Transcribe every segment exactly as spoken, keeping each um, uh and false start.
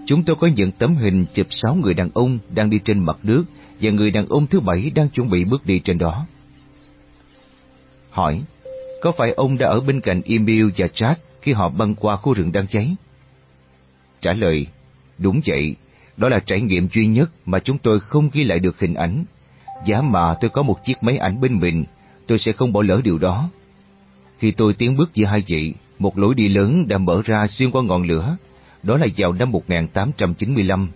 Chúng tôi có những tấm hình chụp sáu người đàn ông đang đi trên mặt nước và người đàn ông thứ bảy đang chuẩn bị bước đi trên đó. Hỏi, có phải ông đã ở bên cạnh Emil và Chad khi họ băng qua khu rừng đang cháy? Trả lời, đúng vậy, đó là trải nghiệm duy nhất mà chúng tôi không ghi lại được hình ảnh. Giá mà tôi có một chiếc máy ảnh bên mình, tôi sẽ không bỏ lỡ điều đó. Khi tôi tiến bước giữa hai vị, một lối đi lớn đã mở ra xuyên qua ngọn lửa. Đó là vào năm một nghìn tám trăm chín mươi lăm.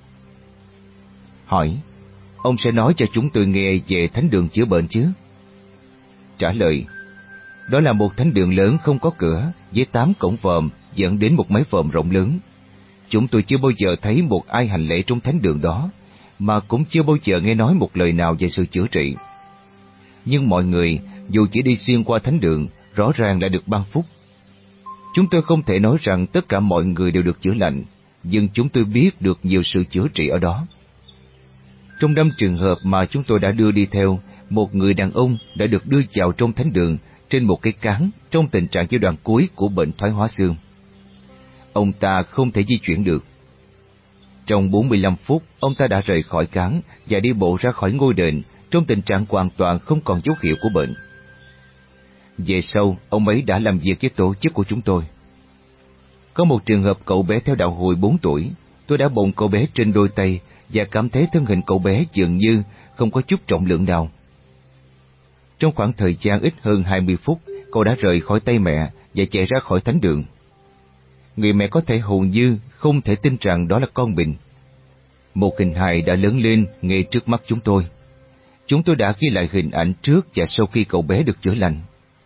Hỏi, ông sẽ nói cho chúng tôi nghe về thánh đường chữa bệnh chứ? Trả lời, đó là một thánh đường lớn không có cửa, với tám cổng vòm dẫn đến một mái vòm rộng lớn. Chúng tôi chưa bao giờ thấy một ai hành lễ trong thánh đường đó, mà cũng chưa bao giờ nghe nói một lời nào về sự chữa trị. Nhưng mọi người, dù chỉ đi xuyên qua thánh đường, rõ ràng là được ban phúc. Chúng tôi không thể nói rằng tất cả mọi người đều được chữa lành, nhưng chúng tôi biết được nhiều sự chữa trị ở đó. Trong năm trường hợp mà chúng tôi đã đưa đi theo, một người đàn ông đã được đưa vào trong thánh đường trên một cái cáng trong tình trạng giai đoạn cuối của bệnh thoái hóa xương. Ông ta không thể di chuyển được. Trong bốn mươi lăm phút, ông ta đã rời khỏi cáng và đi bộ ra khỏi ngôi đền trong tình trạng hoàn toàn không còn dấu hiệu của bệnh. Về sau, ông ấy đã làm việc với tổ chức của chúng tôi. Có một trường hợp cậu bé theo đạo hồi bốn tuổi, tôi đã bồng cậu bé trên đôi tay và cảm thấy thân hình cậu bé dường như không có chút trọng lượng nào. Trong khoảng thời gian ít hơn hai mươi phút, cậu đã rời khỏi tay mẹ và chạy ra khỏi thánh đường. Người mẹ có thể hầu như không thể tin rằng đó là con mình. Một hình hài đã lớn lên ngay trước mắt chúng tôi. Chúng tôi đã ghi lại hình ảnh trước và sau khi cậu bé được chữa lành.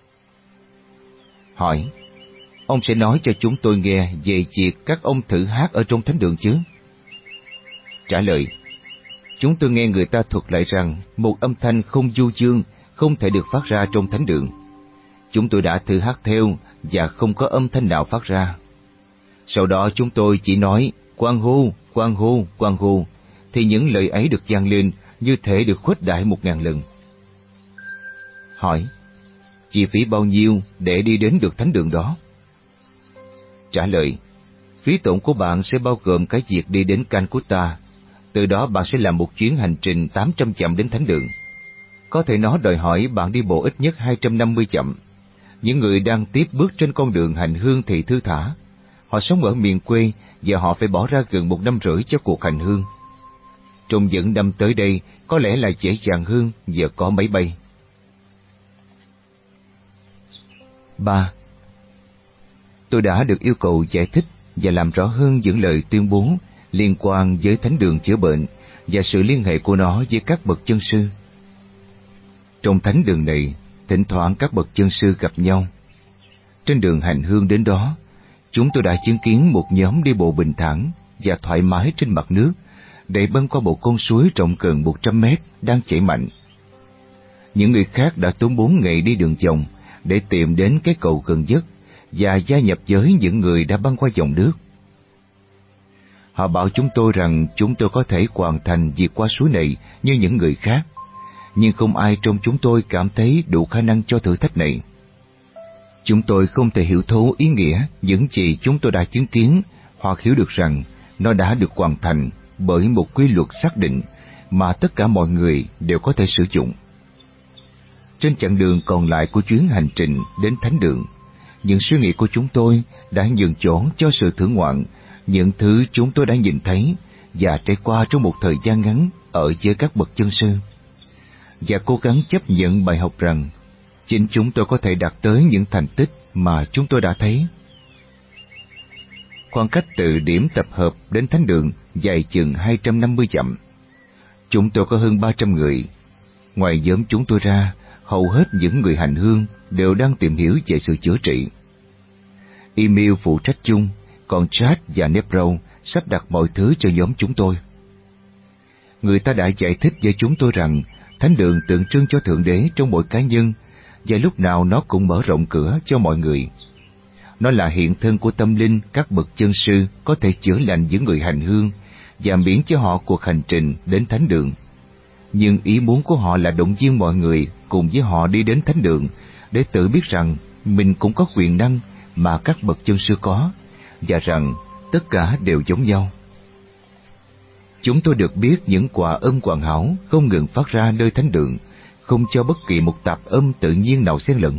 Hỏi, ông sẽ nói cho chúng tôi nghe về việc các ông thử hát ở trong thánh đường chứ? Trả lời, chúng tôi nghe người ta thuật lại rằng một âm thanh không du dương không thể được phát ra trong thánh đường. Chúng tôi đã thử hát theo và không có âm thanh nào phát ra. Sau đó chúng tôi chỉ nói quan hô, quan hô, quan hô, thì những lời ấy được vang lên như thể được khuếch đại một ngàn lần. Hỏi, chi phí bao nhiêu để đi đến được thánh đường đó? Trả lời, phí tổn của bạn sẽ bao gồm cái việc đi đến Calcutta. Từ đó bạn sẽ làm một chuyến hành trình tám trăm dặm đến thánh đường. Có thể nó đòi hỏi bạn đi bộ ít nhất hai trăm năm mươi dặm. Những người đang tiếp bước trên con đường hành hương thì thư thả. Họ sống ở miền quê và họ phải bỏ ra gần một năm rưỡi cho cuộc hành hương. Trong những năm tới đây, có lẽ là dễ dàng hơn giờ có máy bay. ba. Tôi đã được yêu cầu giải thích và làm rõ hơn những lời tuyên bố liên quan với thánh đường chữa bệnh và sự liên hệ của nó với các bậc chân sư. Trong thánh đường này, thỉnh thoảng các bậc chân sư gặp nhau. Trên đường hành hương đến đó, chúng tôi đã chứng kiến một nhóm đi bộ bình thản và thoải mái trên mặt nước để băng qua một con suối rộng gần một trăm mét đang chảy mạnh. Những người khác đã tốn bốn ngày đi đường vòng để tìm đến cái cầu gần nhất và gia nhập với những người đã băng qua dòng nước. Họ bảo chúng tôi rằng chúng tôi có thể hoàn thành việc qua suối này như những người khác, nhưng không ai trong chúng tôi cảm thấy đủ khả năng cho thử thách này. Chúng tôi không thể hiểu thấu ý nghĩa những gì chúng tôi đã chứng kiến, hoặc hiểu được rằng nó đã được hoàn thành bởi một quy luật xác định mà tất cả mọi người đều có thể sử dụng. Trên chặng đường còn lại của chuyến hành trình đến thánh đường, những suy nghĩ của chúng tôi đã nhường chỗ cho sự thưởng ngoạn những thứ chúng tôi đã nhìn thấy và trải qua trong một thời gian ngắn ở với các bậc chân sư, và cố gắng chấp nhận bài học rằng chính chúng tôi có thể đạt tới những thành tích mà chúng tôi đã thấy. Khoảng cách từ điểm tập hợp đến thánh đường dài chừng hai trăm năm mươi dặm. Chúng tôi có hơn ba trăm người. Ngoài nhóm chúng tôi ra, hầu hết những người hành hương đều đang tìm hiểu về sự chữa trị. Emil phụ trách chung, còn Chad và Nebro sắp đặt mọi thứ cho nhóm chúng tôi. Người ta đã giải thích với chúng tôi rằng thánh đường tượng trưng cho Thượng Đế trong mỗi cá nhân, và lúc nào nó cũng mở rộng cửa cho mọi người. Nó là hiện thân của tâm linh các bậc chân sư có thể chữa lành những người hành hương và miễn cho họ cuộc hành trình đến thánh đường. Nhưng ý muốn của họ là động viên mọi người cùng với họ đi đến thánh đường để tự biết rằng mình cũng có quyền năng mà các bậc chân sư có, và rằng tất cả đều giống nhau. Chúng tôi được biết những quả âm hoàn hảo không ngừng phát ra nơi thánh đường, không cho bất kỳ một tạp âm tự nhiên nào xen lẫn.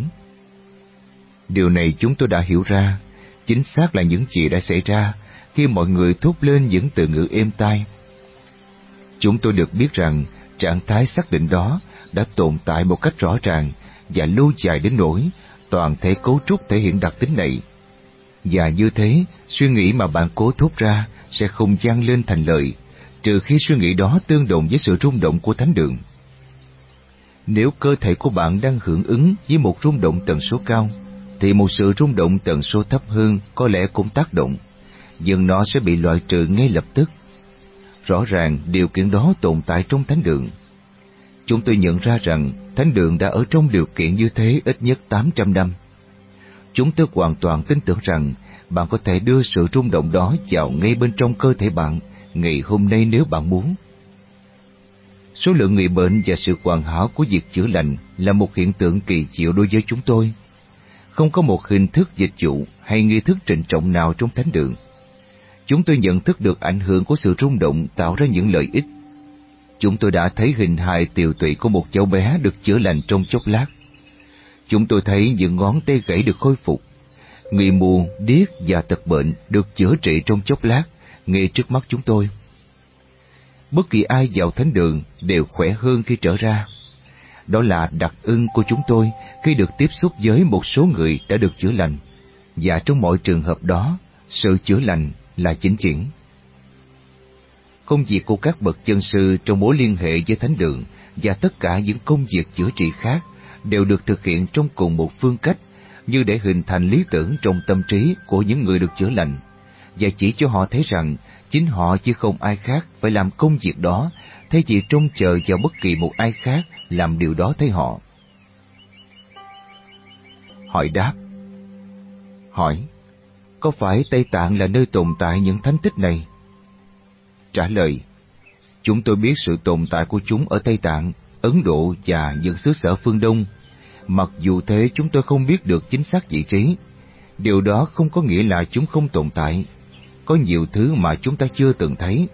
Điều này chúng tôi đã hiểu ra, chính xác là những gì đã xảy ra khi mọi người thốt lên những từ ngữ êm tai. Chúng tôi được biết rằng trạng thái xác định đó đã tồn tại một cách rõ ràng và lâu dài đến nỗi toàn thể cấu trúc thể hiện đặc tính này. Và như thế, suy nghĩ mà bạn cố thốt ra sẽ không vang lên thành lời, trừ khi suy nghĩ đó tương đồng với sự rung động của thánh đường. Nếu cơ thể của bạn đang hưởng ứng với một rung động tần số cao, thì một sự rung động tần số thấp hơn có lẽ cũng tác động, nhưng nó sẽ bị loại trừ ngay lập tức. Rõ ràng điều kiện đó tồn tại trong thánh đường. Chúng tôi nhận ra rằng thánh đường đã ở trong điều kiện như thế ít nhất tám trăm năm. Chúng tôi hoàn toàn tin tưởng rằng bạn có thể đưa sự rung động đó vào ngay bên trong cơ thể bạn ngày hôm nay nếu bạn muốn. Số lượng người bệnh và sự hoàn hảo của việc chữa lành là một hiện tượng kỳ diệu đối với chúng tôi. Không có một hình thức dịch vụ hay nghi thức trịnh trọng nào trong thánh đường. Chúng tôi nhận thức được ảnh hưởng của sự rung động tạo ra những lợi ích. Chúng tôi đã thấy hình hài tiều tụy của một cháu bé được chữa lành trong chốc lát. Chúng tôi thấy những ngón tay gãy được khôi phục. Người mù, điếc và tật bệnh được chữa trị trong chốc lát ngay trước mắt chúng tôi. Bất kỳ ai vào thánh đường đều khỏe hơn khi trở ra. Đó là đặc ân của chúng tôi khi được tiếp xúc với một số người đã được chữa lành, và trong mọi trường hợp đó, sự chữa lành là vĩnh viễn. Công việc của các bậc chân sư trong mối liên hệ với thánh đường và tất cả những công việc chữa trị khác đều được thực hiện trong cùng một phương cách, như để hình thành lý tưởng trong tâm trí của những người được chữa lành, và chỉ cho họ thấy rằng chính họ chứ không ai khác phải làm công việc đó, thay vì trông chờ vào bất kỳ một ai khác làm điều đó thay họ. Hỏi đáp. Hỏi: có phải Tây Tạng là nơi tồn tại những thánh tích này? Trả lời: chúng tôi biết sự tồn tại của chúng ở Tây Tạng, Ấn Độ và những xứ sở phương Đông. Mặc dù thế, chúng tôi không biết được chính xác vị trí. Điều đó không có nghĩa là chúng không tồn tại. Có nhiều thứ mà chúng ta chưa từng thấy.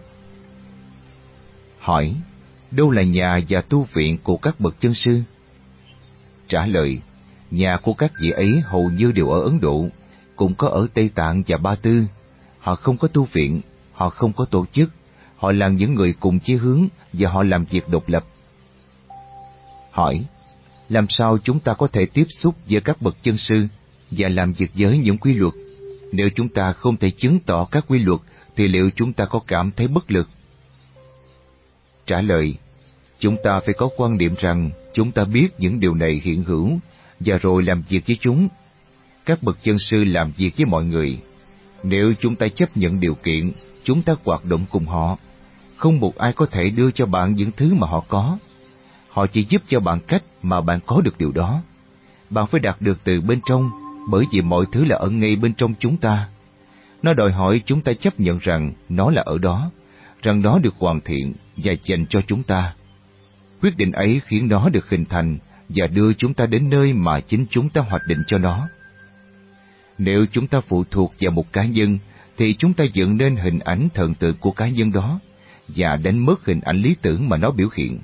Hỏi: đâu là nhà và tu viện của các bậc chân sư? Trả lời: nhà của các vị ấy hầu như đều ở Ấn Độ, cũng có ở Tây Tạng và Ba Tư. Họ không có tu viện, họ không có tổ chức, họ là những người cùng chí hướng và họ làm việc độc lập. Hỏi: làm sao chúng ta có thể tiếp xúc với các bậc chân sư và làm việc với những quy luật? Nếu chúng ta không thể chứng tỏ các quy luật, thì liệu chúng ta có cảm thấy bất lực? Trả lời: chúng ta phải có quan niệm rằng chúng ta biết những điều này hiện hữu, và rồi làm việc với chúng. Các bậc chân sư làm việc với mọi người. Nếu chúng ta chấp nhận điều kiện, chúng ta hoạt động cùng họ. Không một ai có thể đưa cho bạn những thứ mà họ có. Họ chỉ giúp cho bạn cách mà bạn có được điều đó. Bạn phải đạt được từ bên trong, bởi vì mọi thứ là ở ngay bên trong chúng ta. Nó đòi hỏi chúng ta chấp nhận rằng nó là ở đó, rằng nó được hoàn thiện và dành cho chúng ta. Quyết định ấy khiến nó được hình thành và đưa chúng ta đến nơi mà chính chúng ta hoạch định cho nó. Nếu chúng ta phụ thuộc vào một cá nhân, thì chúng ta dựng nên hình ảnh thần tượng của cá nhân đó và đánh mất hình ảnh lý tưởng mà nó biểu hiện.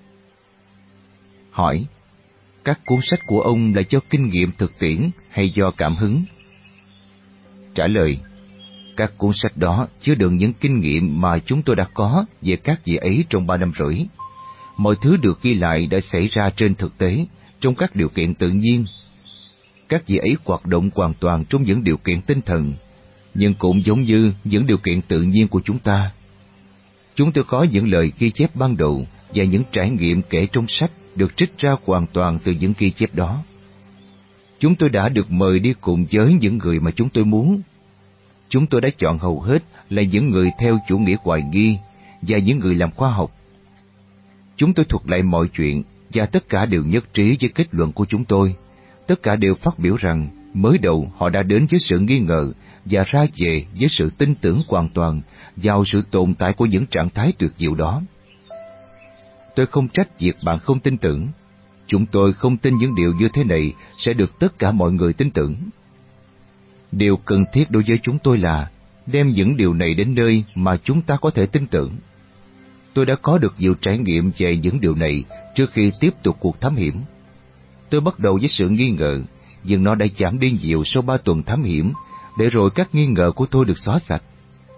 Hỏi: các cuốn sách của ông là do kinh nghiệm thực tiễn hay do cảm hứng? Trả lời: các cuốn sách đó chứa đựng những kinh nghiệm mà chúng tôi đã có về các vị ấy trong ba năm rưỡi. Mọi thứ được ghi lại đã xảy ra trên thực tế, trong các điều kiện tự nhiên. Các vị ấy hoạt động hoàn toàn trong những điều kiện tinh thần, nhưng cũng giống như những điều kiện tự nhiên của chúng ta. Chúng tôi có những lời ghi chép ban đầu và những trải nghiệm kể trong sách được trích ra hoàn toàn từ những ghi chép đó. Chúng tôi đã được mời đi cùng với những người mà chúng tôi muốn. Chúng tôi đã chọn hầu hết là những người theo chủ nghĩa hoài nghi và những người làm khoa học. Chúng tôi thuật lại mọi chuyện và tất cả đều nhất trí với kết luận của chúng tôi. Tất cả đều phát biểu rằng mới đầu họ đã đến với sự nghi ngờ và ra về với sự tin tưởng hoàn toàn vào sự tồn tại của những trạng thái tuyệt diệu đó. Tôi không trách việc bạn không tin tưởng. Chúng tôi không tin những điều như thế này sẽ được tất cả mọi người tin tưởng. Điều cần thiết đối với chúng tôi là đem những điều này đến nơi mà chúng ta có thể tin tưởng. Tôi đã có được nhiều trải nghiệm về những điều này trước khi tiếp tục cuộc thám hiểm. Tôi bắt đầu với sự nghi ngờ, nhưng nó đã giảm đi nhiều sau ba tuần thám hiểm, để rồi các nghi ngờ của tôi được xóa sạch.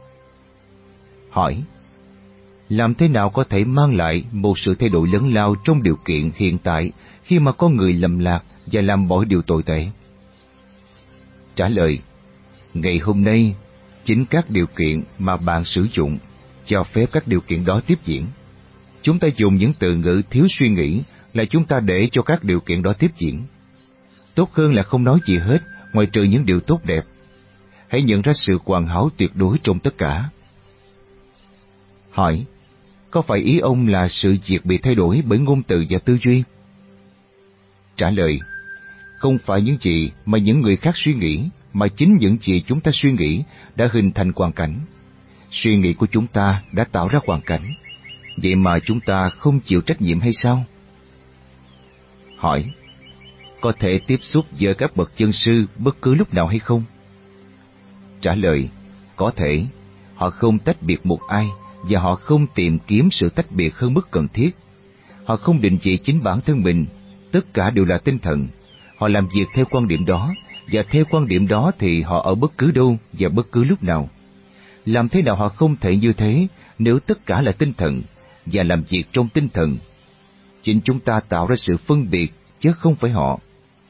Hỏi: làm thế nào có thể mang lại một sự thay đổi lớn lao trong điều kiện hiện tại khi mà con người lầm lạc và làm mọi điều tồi tệ? Trả lời: ngày hôm nay, chính các điều kiện mà bạn sử dụng cho phép các điều kiện đó tiếp diễn. Chúng ta dùng những từ ngữ thiếu suy nghĩ là chúng ta để cho các điều kiện đó tiếp diễn. Tốt hơn là không nói gì hết ngoài trừ những điều tốt đẹp. Hãy nhận ra sự hoàn hảo tuyệt đối trong tất cả. Hỏi: có phải ý ông là sự việc bị thay đổi bởi ngôn từ và tư duy? Trả lời: không phải những gì mà những người khác suy nghĩ, mà chính những gì chúng ta suy nghĩ đã hình thành hoàn cảnh. Suy nghĩ của chúng ta đã tạo ra hoàn cảnh. Vậy mà chúng ta không chịu trách nhiệm hay sao? Hỏi: có thể tiếp xúc với các bậc chân sư bất cứ lúc nào hay không? Trả lời: có thể. Họ không tách biệt một ai, và họ không tìm kiếm sự tách biệt hơn mức cần thiết. Họ không định vị chính bản thân mình, tất cả đều là tinh thần. Họ làm việc theo quan điểm đó, và theo quan điểm đó thì họ ở bất cứ đâu và bất cứ lúc nào. Làm thế nào họ không thể như thế nếu tất cả là tinh thần, và làm việc trong tinh thần? Chính chúng ta tạo ra sự phân biệt, chứ không phải họ.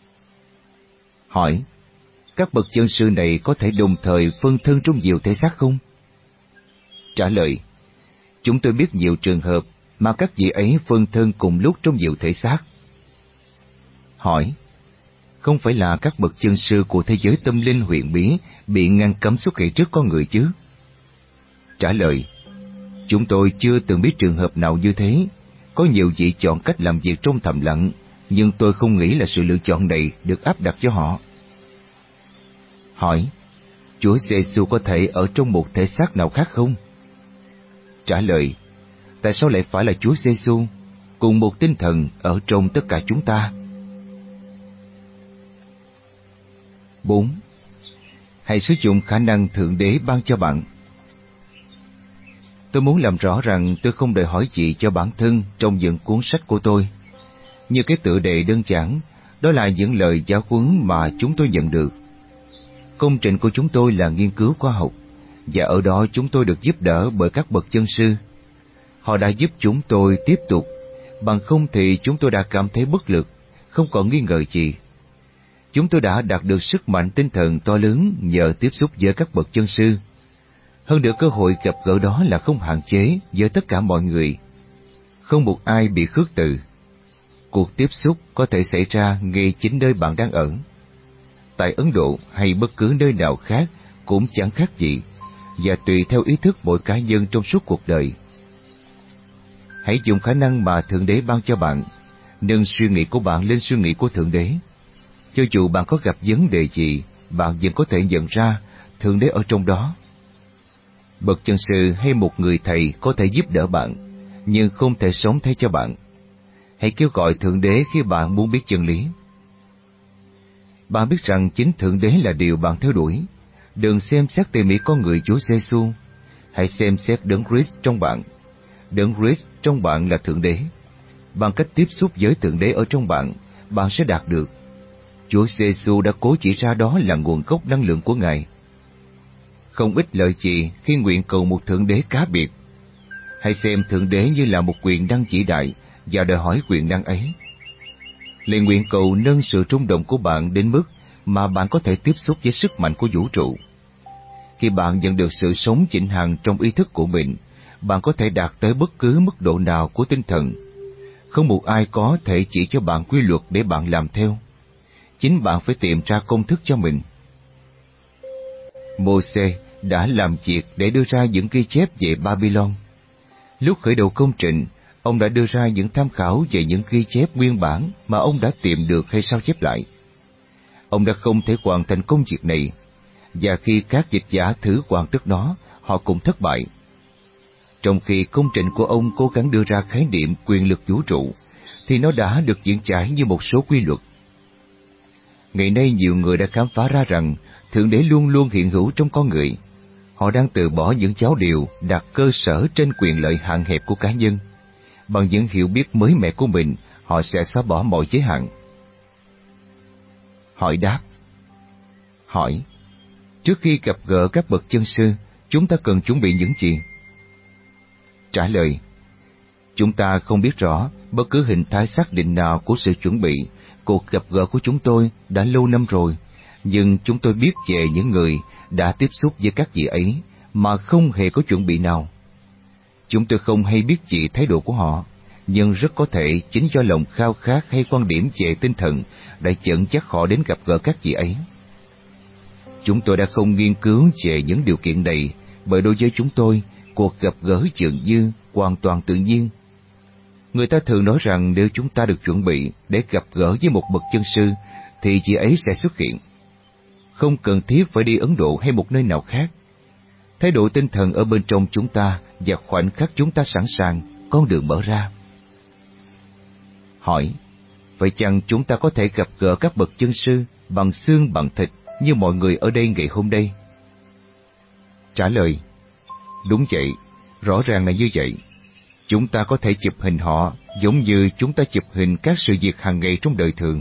Hỏi: các bậc chân sư này có thể đồng thời phân thân trong nhiều thể xác không? Trả lời: chúng tôi biết nhiều trường hợp mà các vị ấy phân thân cùng lúc trong nhiều thể xác. Hỏi: không phải là các bậc chân sư của thế giới tâm linh huyền bí bị ngăn cấm xuất hiện trước con người chứ? Trả lời: chúng tôi chưa từng biết trường hợp nào như thế. Có nhiều vị chọn cách làm việc trong thầm lặng, nhưng tôi không nghĩ là sự lựa chọn này được áp đặt cho họ. Hỏi: Chúa Giêsu có thể ở trong một thể xác nào khác không? Trả lời: tại sao lại phải là Chúa Giêsu, cùng một tinh thần ở trong tất cả chúng ta? bốn. Hãy sử dụng khả năng Thượng Đế ban cho bạn. Tôi muốn làm rõ rằng tôi không đòi hỏi gì cho bản thân trong những cuốn sách của tôi. Như cái tựa đề đơn giản, đó là những lời giáo huấn mà chúng tôi nhận được. Công trình của chúng tôi là nghiên cứu khoa học, và ở đó chúng tôi được giúp đỡ bởi các bậc chân sư. Họ đã giúp chúng tôi tiếp tục, bằng không thì chúng tôi đã cảm thấy bất lực, không còn nghi ngờ gì. Chúng tôi đã đạt được sức mạnh tinh thần to lớn nhờ tiếp xúc với các bậc chân sư. Hơn nữa, cơ hội gặp gỡ đó là không hạn chế với tất cả mọi người. Không một ai bị khước từ. Cuộc tiếp xúc có thể xảy ra ngay chính nơi bạn đang ở. Tại Ấn Độ hay bất cứ nơi nào khác cũng chẳng khác gì, và tùy theo ý thức mỗi cá nhân trong suốt cuộc đời. Hãy dùng khả năng mà Thượng Đế ban cho bạn, nâng suy nghĩ của bạn lên suy nghĩ của Thượng Đế. Cho dù bạn có gặp vấn đề gì, bạn vẫn có thể nhận ra Thượng Đế ở trong đó. Bậc chân sư hay một người thầy có thể giúp đỡ bạn, nhưng không thể sống thay cho bạn. Hãy kêu gọi Thượng Đế khi bạn muốn biết chân lý. Bạn biết rằng chính Thượng Đế là điều bạn theo đuổi. Đừng xem xét tỉ mỉ con người Chúa Giêsu, hãy xem xét Đấng Christ trong bạn. Đấng Christ trong bạn là Thượng Đế. Bằng cách tiếp xúc với Thượng Đế ở trong bạn, bạn sẽ đạt được. Chúa Giêsu đã cố chỉ ra đó là nguồn gốc năng lượng của Ngài. Không ít lợi gì khi nguyện cầu một Thượng Đế cá biệt. Hãy xem Thượng Đế như là một quyền năng vĩ đại và đòi hỏi quyền năng ấy. Lời nguyện cầu nâng sự rung động của bạn đến mức mà bạn có thể tiếp xúc với sức mạnh của vũ trụ. Khi bạn nhận được sự sống vĩnh hằng trong ý thức của mình, bạn có thể đạt tới bất cứ mức độ nào của tinh thần. Không một ai có thể chỉ cho bạn quy luật để bạn làm theo. Chính bạn phải tìm ra công thức cho mình. Mô-sê đã làm việc để đưa ra những ghi chép về Babylon. Lúc khởi đầu công trình, ông đã đưa ra những tham khảo về những ghi chép nguyên bản mà ông đã tìm được hay sao chép lại. Ông đã không thể hoàn thành công việc này, và khi các dịch giả thử hoàn tất nó, họ cũng thất bại. Trong khi công trình của ông cố gắng đưa ra khái niệm quyền lực vũ trụ, thì nó đã được diễn giải như một số quy luật. Ngày nay nhiều người đã khám phá ra rằng Thượng Đế luôn luôn hiện hữu trong con người. Họ đang từ bỏ những giáo điều đặt cơ sở trên quyền lợi hạn hẹp của cá nhân. Bằng những hiểu biết mới mẻ của mình, họ sẽ xóa bỏ mọi giới hạn. Hỏi đáp. Hỏi: trước khi gặp gỡ các bậc chân sư, chúng ta cần chuẩn bị những gì? Trả lời: chúng ta không biết rõ bất cứ hình thái xác định nào của sự chuẩn bị. Cuộc gặp gỡ của chúng tôi đã lâu năm rồi, nhưng chúng tôi biết về những người đã tiếp xúc với các vị ấy mà không hề có chuẩn bị nào. Chúng tôi không hay biết gì thái độ của họ, nhưng rất có thể chính do lòng khao khát hay quan điểm về tinh thần đã dẫn dắt họ đến gặp gỡ các vị ấy. Chúng tôi đã không nghiên cứu về những điều kiện này, bởi đối với chúng tôi, cuộc gặp gỡ dường như hoàn toàn tự nhiên. Người ta thường nói rằng nếu chúng ta được chuẩn bị để gặp gỡ với một bậc chân sư, thì vị ấy sẽ xuất hiện. Không cần thiết phải đi Ấn Độ hay một nơi nào khác. Thái độ tinh thần ở bên trong chúng ta và khoảnh khắc chúng ta sẵn sàng, con đường mở ra. Hỏi: vậy chăng chúng ta có thể gặp gỡ các bậc chân sư bằng xương bằng thịt như mọi người ở đây ngày hôm nay? Trả lời: đúng vậy, rõ ràng là như vậy. Chúng ta có thể chụp hình họ giống như chúng ta chụp hình các sự việc hàng ngày trong đời thường.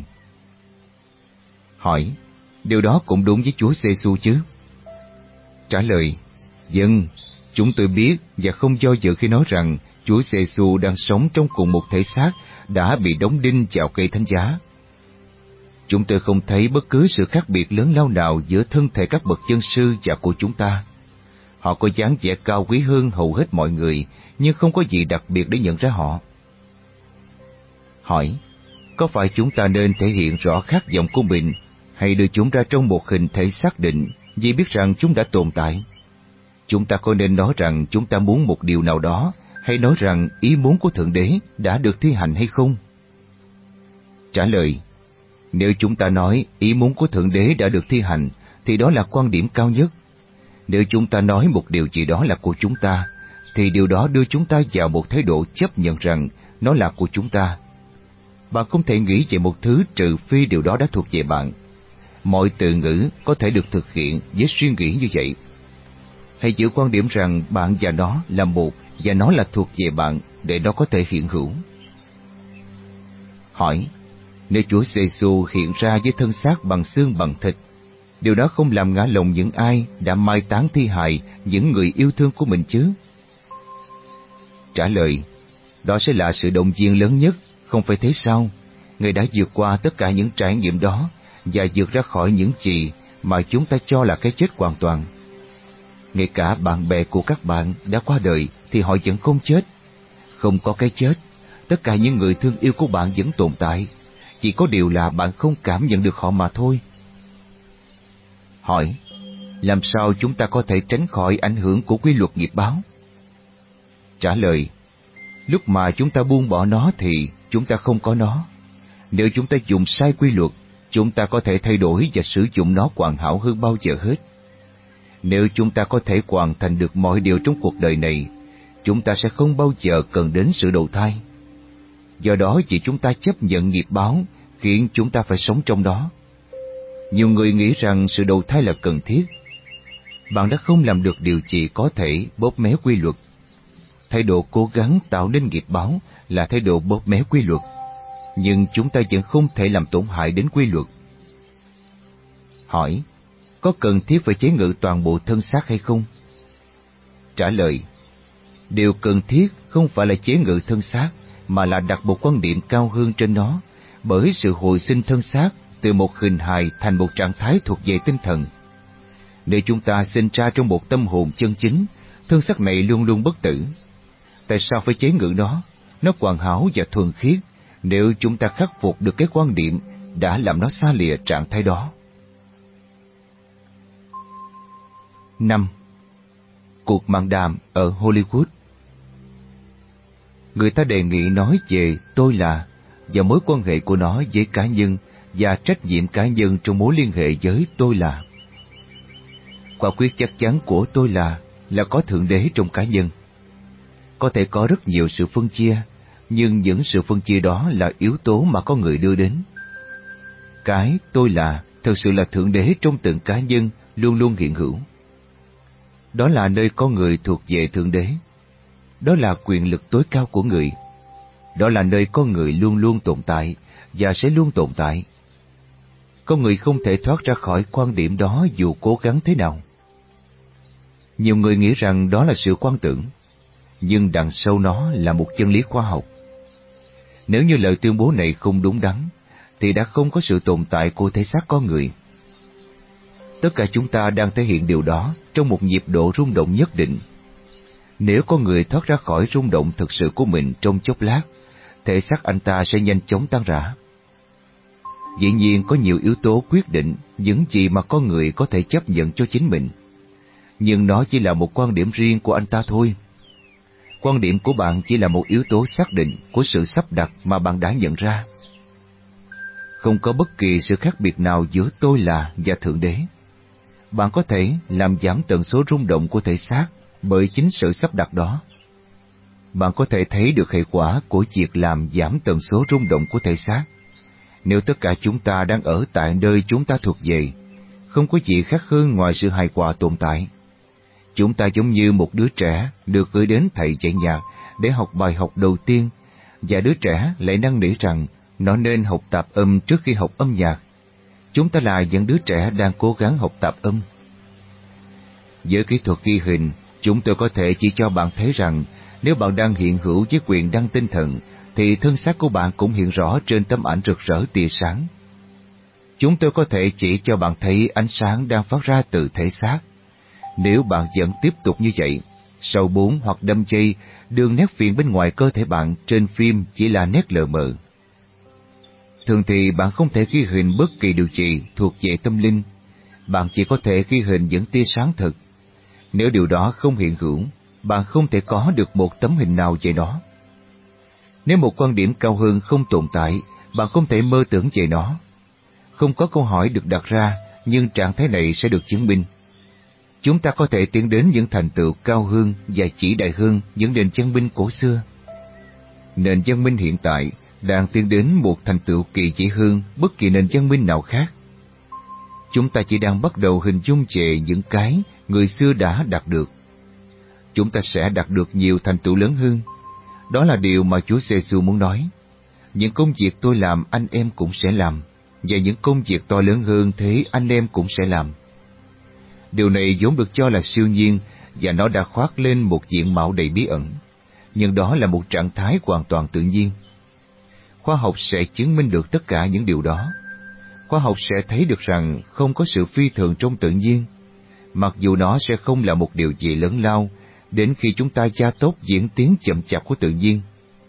Hỏi: điều đó cũng đúng với Chúa Giê-xu chứ? Trả lời: vâng, chúng tôi biết và không do dự khi nói rằng Chúa Giê-xu đang sống trong cùng một thể xác đã bị đóng đinh vào cây thánh giá. Chúng tôi không thấy bất cứ sự khác biệt lớn lao nào giữa thân thể các bậc chân sư và của chúng ta. Họ có dáng vẻ cao quý hơn hầu hết mọi người, nhưng không có gì đặc biệt để nhận ra họ. Hỏi: có phải chúng ta nên thể hiện rõ khát vọng của mình, hay đưa chúng ra trong một hình thể xác định vì biết rằng chúng đã tồn tại? Chúng ta có nên nói rằng chúng ta muốn một điều nào đó, hay nói rằng ý muốn của Thượng Đế đã được thi hành hay không? Trả lời: nếu chúng ta nói ý muốn của Thượng Đế đã được thi hành, thì đó là quan điểm cao nhất. Nếu chúng ta nói một điều gì đó là của chúng ta, thì điều đó đưa chúng ta vào một thái độ chấp nhận rằng nó là của chúng ta. Bạn không thể nghĩ về một thứ trừ phi điều đó đã thuộc về bạn. Mọi từ ngữ có thể được thực hiện với suy nghĩ như vậy. Hãy giữ quan điểm rằng bạn và nó là một, và nó là thuộc về bạn để nó có thể hiện hữu. Hỏi: nếu Chúa Giê-xu hiện ra với thân xác bằng xương bằng thịt, điều đó không làm ngã lòng những ai đã mai táng thi hài những người yêu thương của mình chứ? Trả lời: đó sẽ là sự động viên lớn nhất, không phải thế sao? Ngài đã vượt qua tất cả những trải nghiệm đó và vượt ra khỏi những gì mà chúng ta cho là cái chết hoàn toàn. Ngay cả bạn bè của các bạn đã qua đời thì họ vẫn không chết. Không có cái chết, tất cả những người thương yêu của bạn vẫn tồn tại. Chỉ có điều là bạn không cảm nhận được họ mà thôi. Hỏi: làm sao chúng ta có thể tránh khỏi ảnh hưởng của quy luật nghiệp báo? Trả lời: lúc mà chúng ta buông bỏ nó thì chúng ta không có nó. Nếu chúng ta dùng sai quy luật, chúng ta có thể thay đổi và sử dụng nó hoàn hảo hơn bao giờ hết. Nếu chúng ta có thể hoàn thành được mọi điều trong cuộc đời này, chúng ta sẽ không bao giờ cần đến sự đầu thai. Do đó vì chúng ta chấp nhận nghiệp báo khiến chúng ta phải sống trong đó. Nhiều người nghĩ rằng sự đầu thai là cần thiết. Bạn đã không làm được điều gì có thể bóp méo quy luật. Thái độ cố gắng tạo nên nghiệp báo là thái độ bóp méo quy luật, nhưng chúng ta vẫn không thể làm tổn hại đến quy luật. Hỏi: có cần thiết phải chế ngự toàn bộ thân xác hay không? Trả lời: điều cần thiết không phải là chế ngự thân xác, mà là đặt một quan điểm cao hơn trên nó, bởi sự hồi sinh thân xác từ một hình hài thành một trạng thái thuộc về tinh thần. Nếu chúng ta sinh ra trong một tâm hồn chân chính, thân xác này luôn luôn bất tử. Tại sao phải chế ngự nó? Nó hoàn hảo và thuần khiết, nếu chúng ta khắc phục được cái quan điểm đã làm nó xa lìa trạng thái đó. năm. Cuộc mạn đàm ở Hollywood. Người ta đề nghị nói về tôi là và mối quan hệ của nó với cá nhân và trách nhiệm cá nhân trong mối liên hệ với tôi là. Quả quyết chắc chắn của tôi là là có Thượng Đế trong cá nhân. Có thể có rất nhiều sự phân chia, nhưng những sự phân chia đó là yếu tố mà con người đưa đến. Cái tôi là thực sự là Thượng Đế trong từng cá nhân luôn luôn hiện hữu. Đó là nơi con người thuộc về Thượng Đế. Đó là quyền lực tối cao của người. Đó là nơi con người luôn luôn tồn tại và sẽ luôn tồn tại. Con người không thể thoát ra khỏi quan điểm đó dù cố gắng thế nào. Nhiều người nghĩ rằng đó là sự quan tưởng, nhưng đằng sau nó là một chân lý khoa học. Nếu như lời tuyên bố này không đúng đắn, thì đã không có sự tồn tại của thể xác con người. Tất cả chúng ta đang thể hiện điều đó trong một nhịp độ rung động nhất định. Nếu con người thoát ra khỏi rung động thực sự của mình trong chốc lát, thể xác anh ta sẽ nhanh chóng tan rã. Dĩ nhiên có nhiều yếu tố quyết định những gì mà con người có thể chấp nhận cho chính mình. Nhưng nó chỉ là một quan điểm riêng của anh ta thôi. Quan điểm của bạn chỉ là một yếu tố xác định của sự sắp đặt mà bạn đã nhận ra. Không có bất kỳ sự khác biệt nào giữa tôi là và Thượng Đế. Bạn có thể làm giảm tần số rung động của thể xác bởi chính sự sắp đặt đó. Bạn có thể thấy được hệ quả của việc làm giảm tần số rung động của thể xác. Nếu tất cả chúng ta đang ở tại nơi chúng ta thuộc về, không có gì khác hơn ngoài sự hài hòa tồn tại. Chúng ta giống như một đứa trẻ được gửi đến thầy dạy nhạc để học bài học đầu tiên, và đứa trẻ lại năn nỉ rằng nó nên học tạp âm trước khi học âm nhạc. Chúng ta là những đứa trẻ đang cố gắng học tạp âm. Với kỹ thuật ghi hình, chúng tôi có thể chỉ cho bạn thấy rằng nếu bạn đang hiện hữu với quyền năng tinh thần, thì thân xác của bạn cũng hiện rõ trên tấm ảnh rực rỡ tia sáng. Chúng tôi có thể chỉ cho bạn thấy ánh sáng đang phát ra từ thể xác. Nếu bạn vẫn tiếp tục như vậy, sau bốn hoặc năm giây, đường nét viền bên ngoài cơ thể bạn trên phim chỉ là nét lờ mờ. Thường thì bạn không thể ghi hình bất kỳ điều gì thuộc về tâm linh. Bạn chỉ có thể ghi hình những tia sáng thật. Nếu điều đó không hiện hữu, bạn không thể có được một tấm hình nào về nó. Nếu một quan điểm cao hơn không tồn tại, bạn không thể mơ tưởng về nó. Không có câu hỏi được đặt ra, nhưng trạng thái này sẽ được chứng minh. Chúng ta có thể tiến đến những thành tựu cao hơn và chỉ đại hơn những nền văn minh cổ xưa. Nền văn minh hiện tại đang tiến đến một thành tựu kỳ vĩ hơn bất kỳ nền văn minh nào khác. Chúng ta chỉ đang bắt đầu hình dung về những cái người xưa đã đạt được. Chúng ta sẽ đạt được nhiều thành tựu lớn hơn. Đó là điều mà Chúa Giêsu muốn nói. Những công việc tôi làm anh em cũng sẽ làm, và những công việc to lớn hơn thế anh em cũng sẽ làm. Điều này vốn được cho là siêu nhiên, và nó đã khoác lên một diện mạo đầy bí ẩn. Nhưng đó là một trạng thái hoàn toàn tự nhiên. Khoa học sẽ chứng minh được tất cả những điều đó. Khoa học sẽ thấy được rằng không có sự phi thường trong tự nhiên, mặc dù nó sẽ không là một điều gì lớn lao đến khi chúng ta gia tốc diễn tiến chậm chạp của tự nhiên.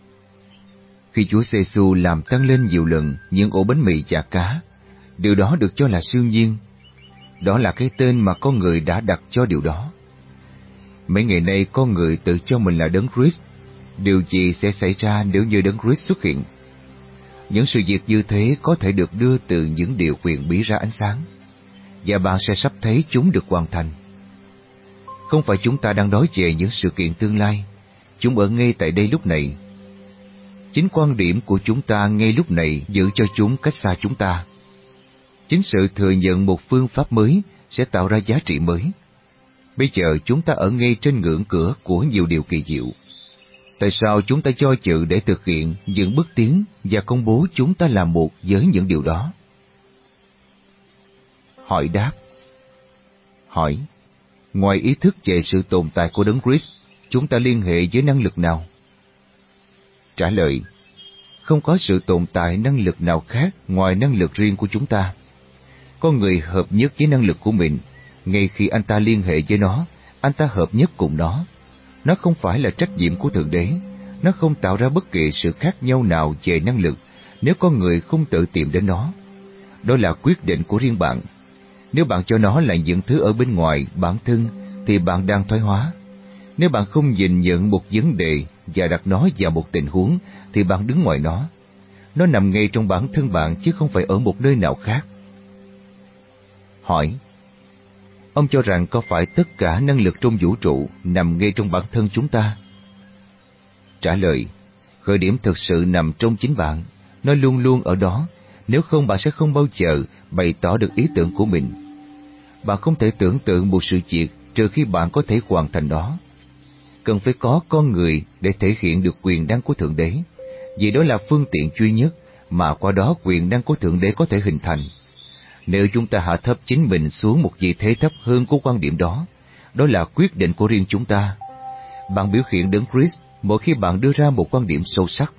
Khi Chúa Giêsu làm tăng lên nhiều lần những ổ bánh mì và cá, điều đó được cho là siêu nhiên. Đó là cái tên mà con người đã đặt cho điều đó. Mấy ngày nay con người tự cho mình là Đấng Christ. Điều gì sẽ xảy ra nếu như Đấng Christ xuất hiện? Những sự việc như thế có thể được đưa từ những điều quyền bí ra ánh sáng, và bạn sẽ sắp thấy chúng được hoàn thành. Không phải chúng ta đang nói về những sự kiện tương lai, chúng ở ngay tại đây lúc này. Chính quan điểm của chúng ta ngay lúc này giữ cho chúng cách xa chúng ta. Chính sự thừa nhận một phương pháp mới sẽ tạo ra giá trị mới. Bây giờ chúng ta ở ngay trên ngưỡng cửa của nhiều điều kỳ diệu. Tại sao chúng ta do dự để thực hiện những bước tiến và công bố chúng ta là một với những điều đó? Hỏi đáp. Hỏi: ngoài ý thức về sự tồn tại của Đấng Christ, chúng ta liên hệ với năng lực nào? Trả lời: không có sự tồn tại năng lực nào khác ngoài năng lực riêng của chúng ta. Con người hợp nhất với năng lực của mình. Ngay khi anh ta liên hệ với nó, anh ta hợp nhất cùng nó. Nó không phải là trách nhiệm của Thượng Đế. Nó không tạo ra bất kỳ sự khác nhau nào về năng lực nếu con người không tự tìm đến nó. Đó là quyết định của riêng bạn. Nếu bạn cho nó là những thứ ở bên ngoài bản thân, thì bạn đang thoái hóa. Nếu bạn không nhìn nhận một vấn đề và đặt nó vào một tình huống, thì bạn đứng ngoài nó. Nó nằm ngay trong bản thân bạn chứ không phải ở một nơi nào khác. Hỏi: ông cho rằng có phải tất cả năng lực trong vũ trụ nằm ngay trong bản thân chúng ta? Trả lời: khởi điểm thực sự nằm trong chính bạn. Nó luôn luôn ở đó. Nếu không, bạn sẽ không bao giờ bày tỏ được ý tưởng của mình. Bạn không thể tưởng tượng một sự việc trừ khi bạn có thể hoàn thành nó. Cần phải có con người để thể hiện được quyền năng của Thượng Đế, vì đó là phương tiện duy nhất mà qua đó quyền năng của Thượng Đế có thể hình thành. Nếu chúng ta hạ thấp chính mình xuống một vị thế thấp hơn của quan điểm đó, đó là quyết định của riêng chúng ta. Bạn biểu hiện đấng Christ mỗi khi bạn đưa ra một quan điểm sâu sắc.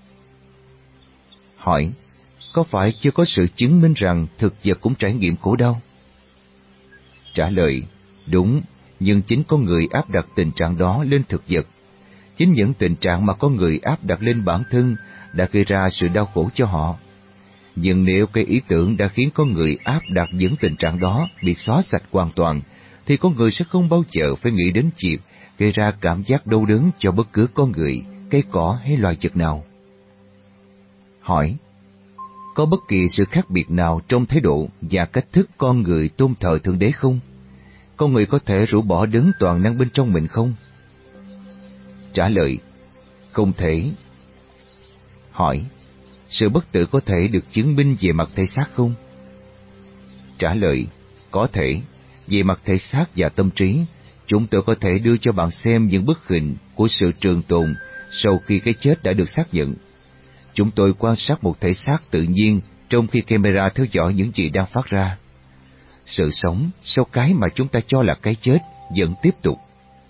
Hỏi, có phải chưa có sự chứng minh rằng thực vật cũng trải nghiệm khổ đau? Trả lời, đúng, nhưng chính con người áp đặt tình trạng đó lên thực vật. Chính những tình trạng mà con người áp đặt lên bản thân đã gây ra sự đau khổ cho họ. Nhưng nếu cái ý tưởng đã khiến con người áp đặt những tình trạng đó bị xóa sạch hoàn toàn, thì con người sẽ không bao giờ phải nghĩ đến chuyện gây ra cảm giác đau đớn cho bất cứ con người, cây cỏ hay loài vật nào. Hỏi, có bất kỳ sự khác biệt nào trong thái độ và cách thức con người tôn thờ Thượng Đế không? Con người có thể rũ bỏ đấng toàn năng bên trong mình không? Trả lời, không thể. Hỏi, sự bất tử có thể được chứng minh về mặt thể xác không? Trả lời, có thể. Về mặt thể xác và tâm trí, chúng tôi có thể đưa cho bạn xem những bức hình của sự trường tồn sau khi cái chết đã được xác nhận. Chúng tôi quan sát một thể xác tự nhiên trong khi camera theo dõi những gì đang phát ra. Sự sống sau cái mà chúng ta cho là cái chết vẫn tiếp tục.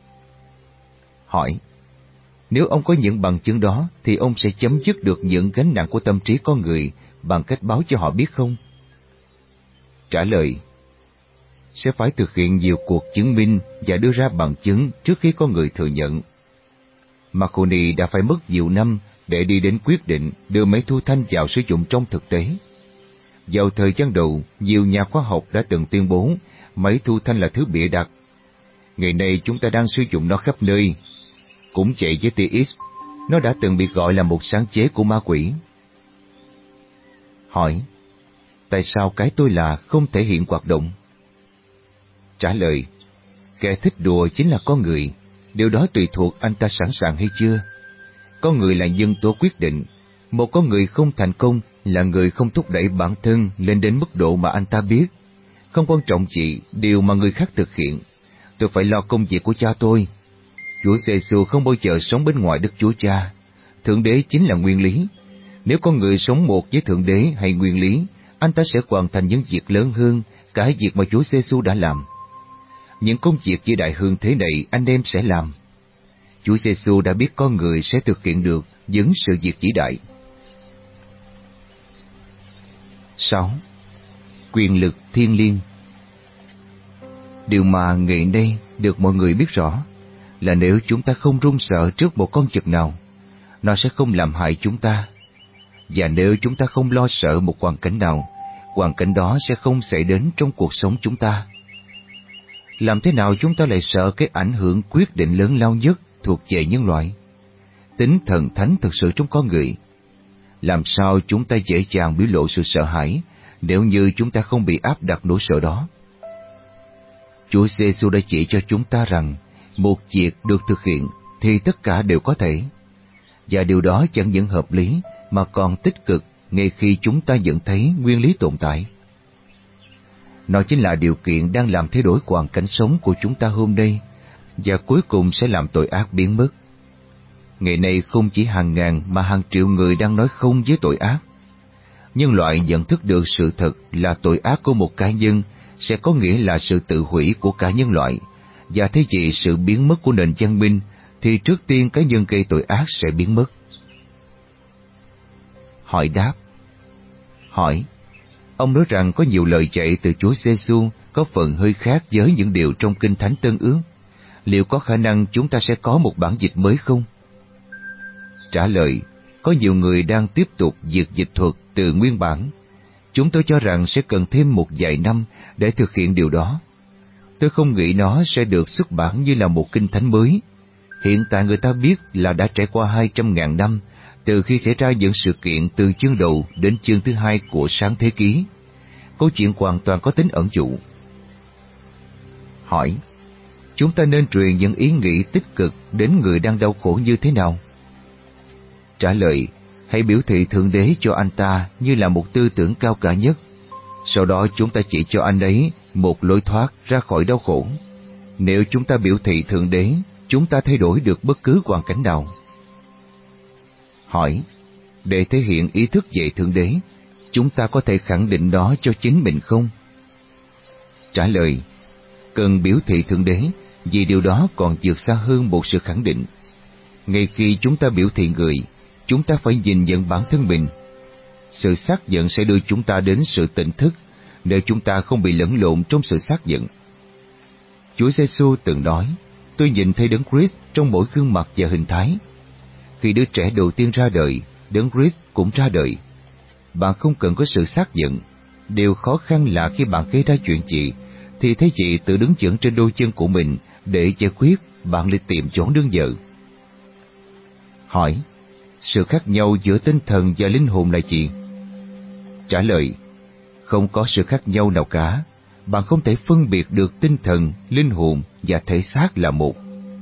Hỏi, nếu ông có những bằng chứng đó thì ông sẽ chấm dứt được những gánh nặng của tâm trí con người bằng cách báo cho họ biết không? Trả lời, sẽ phải thực hiện nhiều cuộc chứng minh và đưa ra bằng chứng trước khi con người thừa nhận. Marconi đã phải mất nhiều năm để đi đến quyết định đưa máy thu thanh vào sử dụng trong thực tế. Vào thời gian đầu, nhiều nhà khoa học đã từng tuyên bố máy thu thanh là thứ bịa đặt. Ngày nay chúng ta đang sử dụng nó khắp nơi. Cũng vậy với tia X, nó đã từng bị gọi là một sáng chế của ma quỷ. Hỏi, tại sao cái tôi là không thể hiện hoạt động? Trả lời, kẻ thích đùa chính là con người, điều đó tùy thuộc anh ta sẵn sàng hay chưa. Con người là nhân tố quyết định. Một con người không thành công là người không thúc đẩy bản thân lên đến mức độ mà anh ta biết. Không quan trọng gì điều mà người khác thực hiện. Tôi phải lo công việc của cha tôi. Chúa Giêsu không bao giờ sống bên ngoài Đức Chúa Cha. Thượng Đế chính là nguyên lý. Nếu con người sống một với Thượng Đế hay nguyên lý, anh ta sẽ hoàn thành những việc lớn hơn cả việc mà Chúa Giêsu đã làm. Những công việc vĩ đại hơn thế này anh em sẽ làm. Chúa Giêsu đã biết con người sẽ thực hiện được những sự việc vĩ đại. sáu. Quyền lực thiêng liêng. Điều mà ngày nay được mọi người biết rõ là nếu chúng ta không run sợ trước một con vật nào, nó sẽ không làm hại chúng ta. Và nếu chúng ta không lo sợ một hoàn cảnh nào, hoàn cảnh đó sẽ không xảy đến trong cuộc sống chúng ta. Làm thế nào chúng ta lại sợ cái ảnh hưởng quyết định lớn lao nhất thuộc về nhân loại? Tính thần thánh thực sự trong con người. Làm sao chúng ta dễ dàng biểu lộ sự sợ hãi nếu như chúng ta không bị áp đặt nỗi sợ đó? Chúa Giêsu đã chỉ cho chúng ta rằng một việc được thực hiện thì tất cả đều có thể. Và điều đó chẳng những hợp lý mà còn tích cực ngay khi chúng ta nhận thấy nguyên lý tồn tại. Nó chính là điều kiện đang làm thay đổi hoàn cảnh sống của chúng ta hôm nay và cuối cùng sẽ làm tội ác biến mất. Ngày nay không chỉ hàng ngàn mà hàng triệu người đang nói không với tội ác. Nhân loại nhận thức được sự thật là tội ác của một cá nhân sẽ có nghĩa là sự tự hủy của cả nhân loại, và thế vì sự biến mất của nền văn minh thì trước tiên cá nhân gây tội ác sẽ biến mất. Hỏi đáp. Hỏi, ông nói rằng có nhiều lời dạy từ Chúa Giêsu có phần hơi khác với những điều trong Kinh Thánh Tân Ước. Liệu có khả năng chúng ta sẽ có một bản dịch mới không? Trả lời, có nhiều người đang tiếp tục việc dịch thuật từ nguyên bản. Chúng tôi cho rằng sẽ cần thêm một vài năm để thực hiện điều đó. Tôi không nghĩ nó sẽ được xuất bản như là một kinh thánh mới. Hiện tại người ta biết là đã trải qua hai trăm ngàn năm từ khi xảy ra những sự kiện từ chương đầu đến chương thứ hai của Sáng Thế Ký. Câu chuyện hoàn toàn có tính ẩn dụ. Hỏi, chúng ta nên truyền những ý nghĩ tích cực đến người đang đau khổ như thế nào? Trả lời, hãy biểu thị Thượng Đế cho anh ta như là một tư tưởng cao cả nhất. Sau đó chúng ta chỉ cho anh ấy một lối thoát ra khỏi đau khổ. Nếu chúng ta biểu thị Thượng Đế, chúng ta thay đổi được bất cứ hoàn cảnh nào. Hỏi, để thể hiện ý thức về Thượng Đế, chúng ta có thể khẳng định đó cho chính mình không? Trả lời, cần biểu thị Thượng Đế, vì điều đó còn vượt xa hơn một sự khẳng định. Ngay khi chúng ta biểu thị người, chúng ta phải nhìn nhận bản thân mình. Sự xác nhận sẽ đưa chúng ta đến sự tỉnh thức, nếu chúng ta không bị lẫn lộn trong sự xác nhận. Chúa Giêsu từng nói, tôi nhìn thấy Đấng Christ trong mỗi gương mặt và hình thái. Khi đứa trẻ đầu tiên ra đời, Đấng Christ cũng ra đời. Bạn không cần có sự xác nhận. Điều khó khăn là khi bạn gây ra chuyện gì, thì thấy chị tự đứng vững trên đôi chân của mình để giải quyết, bạn lại tìm chỗ nương nhờ. Hỏi, sự khác nhau giữa tinh thần và linh hồn là gì? Trả lời, không có sự khác nhau nào cả. Bạn không thể phân biệt được tinh thần, linh hồn và thể xác là một.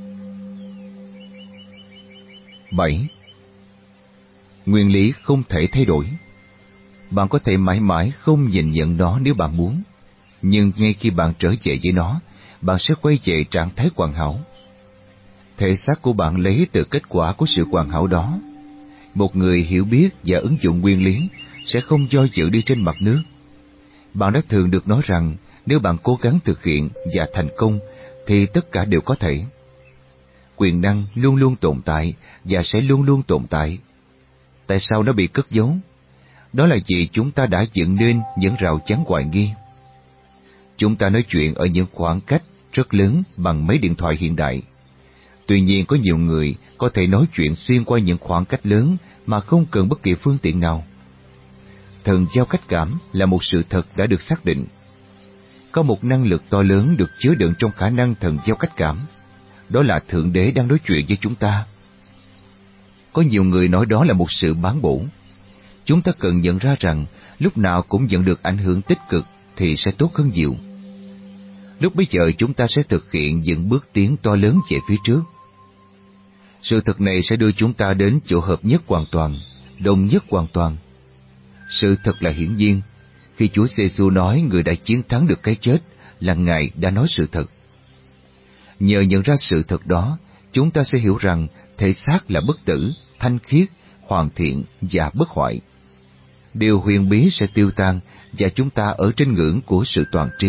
bảy. Nguyên lý không thể thay đổi. Bạn có thể mãi mãi không nhìn nhận nó nếu bạn muốn, nhưng ngay khi bạn trở về với nó, bạn sẽ quay về trạng thái hoàn hảo. Thể xác của bạn lấy từ kết quả của sự hoàn hảo đó. Một người hiểu biết và ứng dụng nguyên lý sẽ không do dự đi trên mặt nước. Bạn đã thường được nói rằng nếu bạn cố gắng thực hiện và thành công thì tất cả đều có thể. Quyền năng luôn luôn tồn tại và sẽ luôn luôn tồn tại. Tại sao nó bị cất giấu? Đó là vì chúng ta đã dựng nên những rào chắn hoài nghi. Chúng ta nói chuyện ở những khoảng cách rất lớn bằng máy điện thoại hiện đại. Tuy nhiên có nhiều người có thể nói chuyện xuyên qua những khoảng cách lớn mà không cần bất kỳ phương tiện nào. Thần giao cách cảm là một sự thật đã được xác định. Có một năng lực to lớn được chứa đựng trong khả năng thần giao cách cảm. Đó là Thượng Đế đang nói chuyện với chúng ta. Có nhiều người nói đó là một sự bán bổ. Chúng ta cần nhận ra rằng lúc nào cũng nhận được ảnh hưởng tích cực thì sẽ tốt hơn nhiều. Lúc bấy giờ chúng ta sẽ thực hiện những bước tiến to lớn về phía trước. Sự thật này sẽ đưa chúng ta đến chỗ hợp nhất hoàn toàn, đồng nhất hoàn toàn. Sự thật là hiển nhiên, khi Chúa Giêsu nói người đã chiến thắng được cái chết là Ngài đã nói sự thật. Nhờ nhận ra sự thật đó, chúng ta sẽ hiểu rằng thể xác là bất tử, thanh khiết, hoàn thiện và bất hoại. Điều huyền bí sẽ tiêu tan và chúng ta ở trên ngưỡng của sự toàn tri.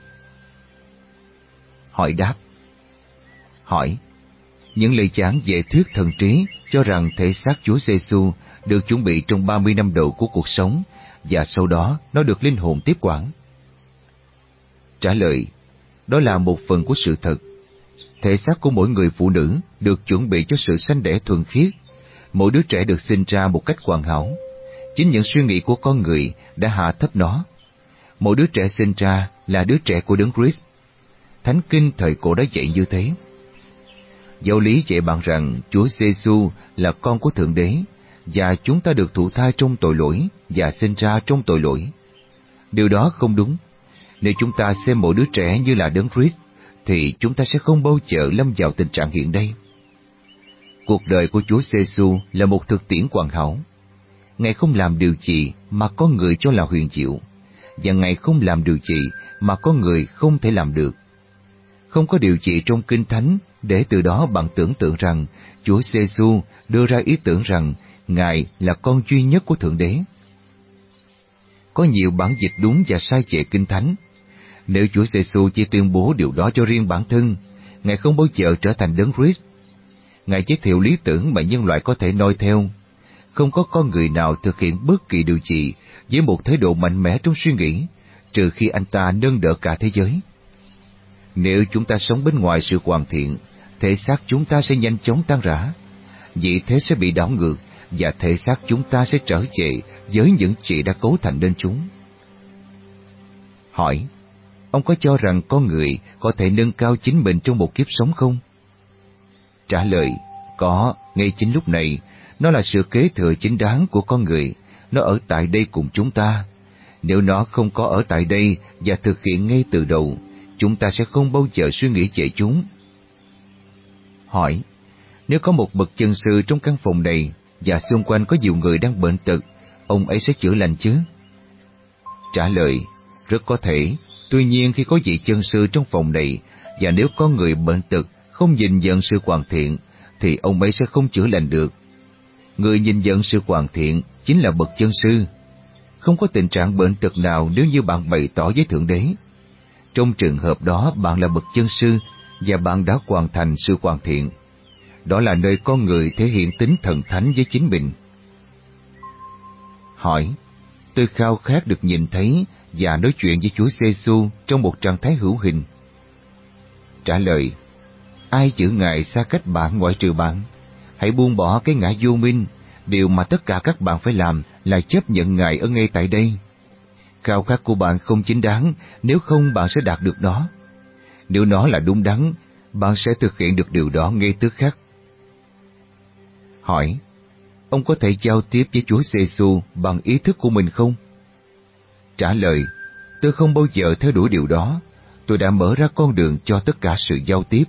Hỏi đáp. Hỏi, những lời giảng về thuyết thần trí cho rằng thể xác Chúa Giêsu được chuẩn bị trong ba mươi năm đầu của cuộc sống và sau đó nó được linh hồn tiếp quản. Trả lời, đó là một phần của sự thật. Thể xác của mỗi người phụ nữ được chuẩn bị cho sự sanh đẻ thuần khiết. Mỗi đứa trẻ được sinh ra một cách hoàn hảo. Chính những suy nghĩ của con người đã hạ thấp nó. Mỗi đứa trẻ sinh ra là đứa trẻ của Đấng Christ. Thánh kinh thời cổ đã dạy như thế. Giáo lý dạy bạn rằng Chúa Giêsu là con của Thượng Đế và chúng ta được thụ thai trong tội lỗi và sinh ra trong tội lỗi. Điều đó không đúng. Nếu chúng ta xem mỗi đứa trẻ như là Đấng Christ thì chúng ta sẽ không bao giờ lâm vào tình trạng hiện đây. Cuộc đời của Chúa Giêsu là một thực tiễn hoàn hảo. Ngài không làm điều gì mà có người cho là huyền diệu, và Ngài không làm điều gì mà có người không thể làm được. Không có điều gì trong Kinh Thánh để từ đó bạn tưởng tượng rằng Chúa Giêsu đưa ra ý tưởng rằng Ngài là con duy nhất của Thượng Đế. Có nhiều bản dịch đúng và sai về Kinh Thánh. Nếu Chúa Giêsu chỉ tuyên bố điều đó cho riêng bản thân, Ngài không bao giờ trở thành Đấng Christ. Ngài giới thiệu lý tưởng mà nhân loại có thể noi theo. Không có con người nào thực hiện bất kỳ điều gì với một thái độ mạnh mẽ trong suy nghĩ, trừ khi anh ta nâng đỡ cả thế giới. Nếu chúng ta sống bên ngoài sự hoàn thiện, thể xác chúng ta sẽ nhanh chóng tan rã, vị thế sẽ bị đảo ngược và thể xác chúng ta sẽ trở về với những gì đã cấu thành nên chúng. Hỏi, ông có cho rằng con người có thể nâng cao chính mình trong một kiếp sống không? Trả lời, có, ngay chính lúc này, nó là sự kế thừa chính đáng của con người, nó ở tại đây cùng chúng ta. Nếu nó không có ở tại đây và thực hiện ngay từ đầu, chúng ta sẽ không bao giờ suy nghĩ về chúng. Hỏi, nếu có một bậc chân sư trong căn phòng này và xung quanh có nhiều người đang bệnh tật, ông ấy sẽ chữa lành chứ? Trả lời, rất có thể. Tuy nhiên khi có vị chân sư trong phòng này, và nếu có người bệnh tật không nhìn nhận sự hoàn thiện, thì ông ấy sẽ không chữa lành được. Người nhìn nhận sự hoàn thiện chính là bậc chân sư. Không có tình trạng bệnh tật nào nếu như bạn bày tỏ với Thượng Đế. Trong trường hợp đó, bạn là bậc chân sư và bạn đã hoàn thành sự hoàn thiện. Đó là nơi con người thể hiện tính thần thánh với chính mình. Hỏi: tôi khao khát được nhìn thấy và nói chuyện với Chúa Giêsu trong một trạng thái hữu hình. Trả lời: ai giữ Ngài xa cách bạn ngoại trừ bạn? Hãy buông bỏ cái ngã vô minh. Điều mà tất cả các bạn phải làm là chấp nhận Ngài ở ngay tại đây. Khao khát của bạn không chính đáng, nếu không bạn sẽ đạt được nó. Nếu nó là đúng đắn, bạn sẽ thực hiện được điều đó ngay tức khắc. Hỏi: ông có thể giao tiếp với Chúa Giêsu bằng ý thức của mình không? Trả lời: tôi không bao giờ theo đuổi điều đó. Tôi đã mở ra con đường cho tất cả sự giao tiếp.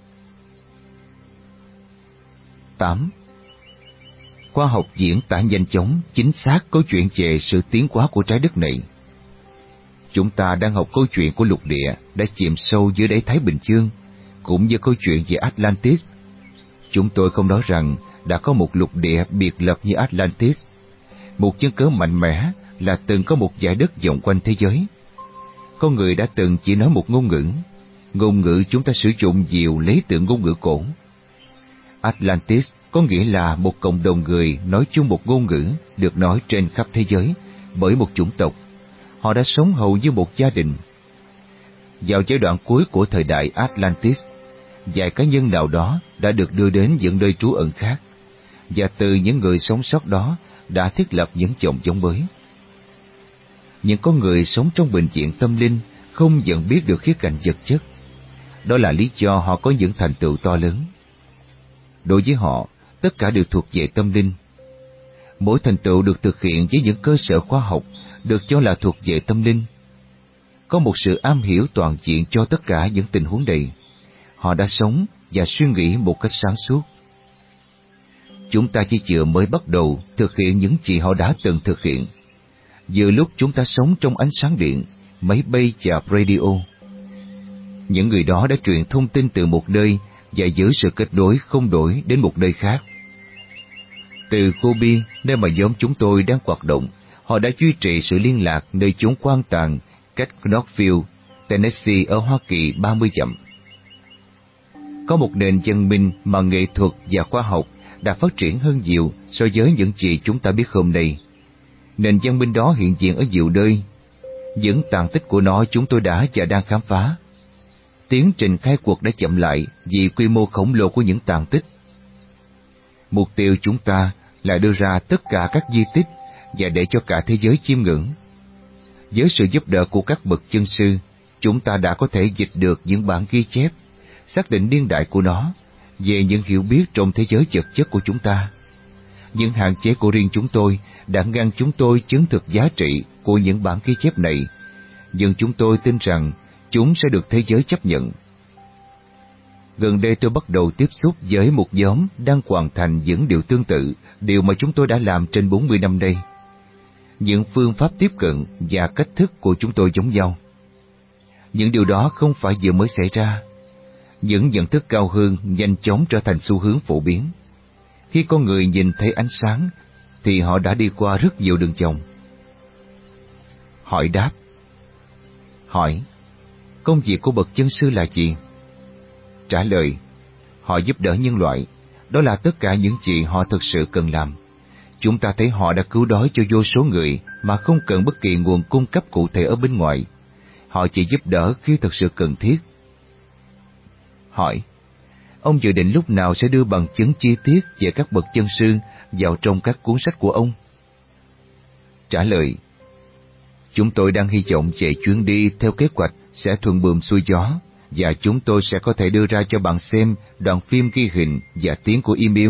tám. Khoa học diễn tả nhanh chóng, chính xác câu chuyện về sự tiến hóa của trái đất này. Chúng ta đang học câu chuyện của lục địa đã chìm sâu dưới đáy Thái Bình Dương, cũng như câu chuyện về Atlantis. Chúng tôi không nói rằng đã có một lục địa biệt lập như Atlantis. Một chứng cớ mạnh mẽ là từng có một dải đất vòng quanh thế giới. Con người đã từng chỉ nói một ngôn ngữ. Ngôn ngữ chúng ta sử dụng nhiều lấy từ ngôn ngữ cổ. Atlantis có nghĩa là một cộng đồng người nói chung một ngôn ngữ được nói trên khắp thế giới bởi một chủng tộc. Họ đã sống hầu như một gia đình. Vào giai đoạn cuối của thời đại Atlantis, vài cá nhân nào đó đã được đưa đến những nơi trú ẩn khác, và từ những người sống sót đó đã thiết lập những chòm giống mới. Những con người sống trong bệnh viện tâm linh không nhận biết được khía cạnh vật chất. Đó là lý do họ có những thành tựu to lớn. Đối với họ, tất cả đều thuộc về tâm linh. Mỗi thành tựu được thực hiện với những cơ sở khoa học được cho là thuộc về tâm linh. Có một sự am hiểu toàn diện cho tất cả những tình huống này. Họ đã sống và suy nghĩ một cách sáng suốt. Chúng ta chỉ vừa mới bắt đầu thực hiện những gì họ đã từng thực hiện. Vừa lúc chúng ta sống trong ánh sáng điện, máy bay và radio. Những người đó đã truyền thông tin từ một nơi và giữ sự kết nối không đổi đến một nơi khác. Từ Kobe, nơi mà nhóm chúng tôi đang hoạt động, họ đã duy trì sự liên lạc nơi chốn quan tàn cách Knoxville, Tennessee ở Hoa Kỳ ba mươi dặm. Có một nền văn minh mà nghệ thuật và khoa học đã phát triển hơn nhiều so với những gì chúng ta biết hôm nay. Nền văn minh đó hiện diện ở nhiều nơi. Những tàn tích của nó chúng tôi đã và đang khám phá. Tiến trình khai quật đã chậm lại vì quy mô khổng lồ của những tàn tích. Mục tiêu chúng ta là đưa ra tất cả các di tích và để cho cả thế giới chiêm ngưỡng. Với sự giúp đỡ của các bậc chân sư, chúng ta đã có thể dịch được những bản ghi chép, xác định niên đại của nó, về những hiểu biết trong thế giới vật chất của chúng ta. Những hạn chế của riêng chúng tôi đã ngăn chúng tôi chứng thực giá trị của những bản ghi chép này, nhưng chúng tôi tin rằng chúng sẽ được thế giới chấp nhận. Gần đây tôi bắt đầu tiếp xúc với một nhóm đang hoàn thành những điều tương tự, điều mà chúng tôi đã làm trên bốn mươi năm nay. Những phương pháp tiếp cận và cách thức của chúng tôi giống nhau. Những điều đó không phải vừa mới xảy ra. Những nhận thức cao hơn nhanh chóng trở thành xu hướng phổ biến. Khi con người nhìn thấy ánh sáng, thì họ đã đi qua rất nhiều đường vòng. Hỏi đáp. Hỏi: công việc của bậc chân sư là gì? Trả lời: họ giúp đỡ nhân loại. Đó là tất cả những gì họ thực sự cần làm. Chúng ta thấy họ đã cứu đói cho vô số người mà không cần bất kỳ nguồn cung cấp cụ thể ở bên ngoài. Họ chỉ giúp đỡ khi thực sự cần thiết. Hỏi: ông dự định lúc nào sẽ đưa bằng chứng chi tiết về các bậc chân sư vào trong các cuốn sách của ông? Trả lời: chúng tôi đang hy vọng về chuyến đi theo kế hoạch sẽ thuận buồm xuôi gió, và chúng tôi sẽ có thể đưa ra cho bạn xem đoạn phim ghi hình và tiếng của email.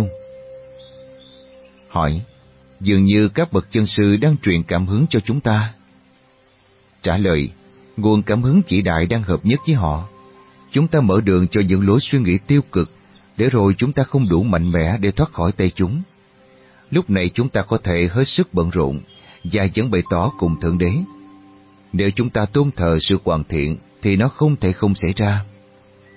Hỏi: dường như các bậc chân sư đang truyền cảm hứng cho chúng ta. Trả lời: nguồn cảm hứng vĩ đại đang hợp nhất với họ. Chúng ta mở đường cho những lối suy nghĩ tiêu cực, để rồi chúng ta không đủ mạnh mẽ để thoát khỏi tay chúng. Lúc này chúng ta có thể hết sức bận rộn và vẫn bày tỏ cùng Thượng Đế. Nếu chúng ta tôn thờ sự hoàn thiện thì nó không thể không xảy ra.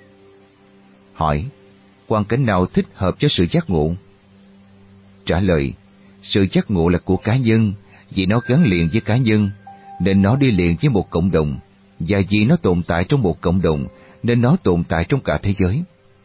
Hỏi, hoàn cảnh nào thích hợp cho sự giác ngộ? Trả lời, sự giác ngộ là của cá nhân, vì nó gắn liền với cá nhân, nên nó đi liền với một cộng đồng, và vì nó tồn tại trong một cộng đồng, nên nó tồn tại trong cả thế giới.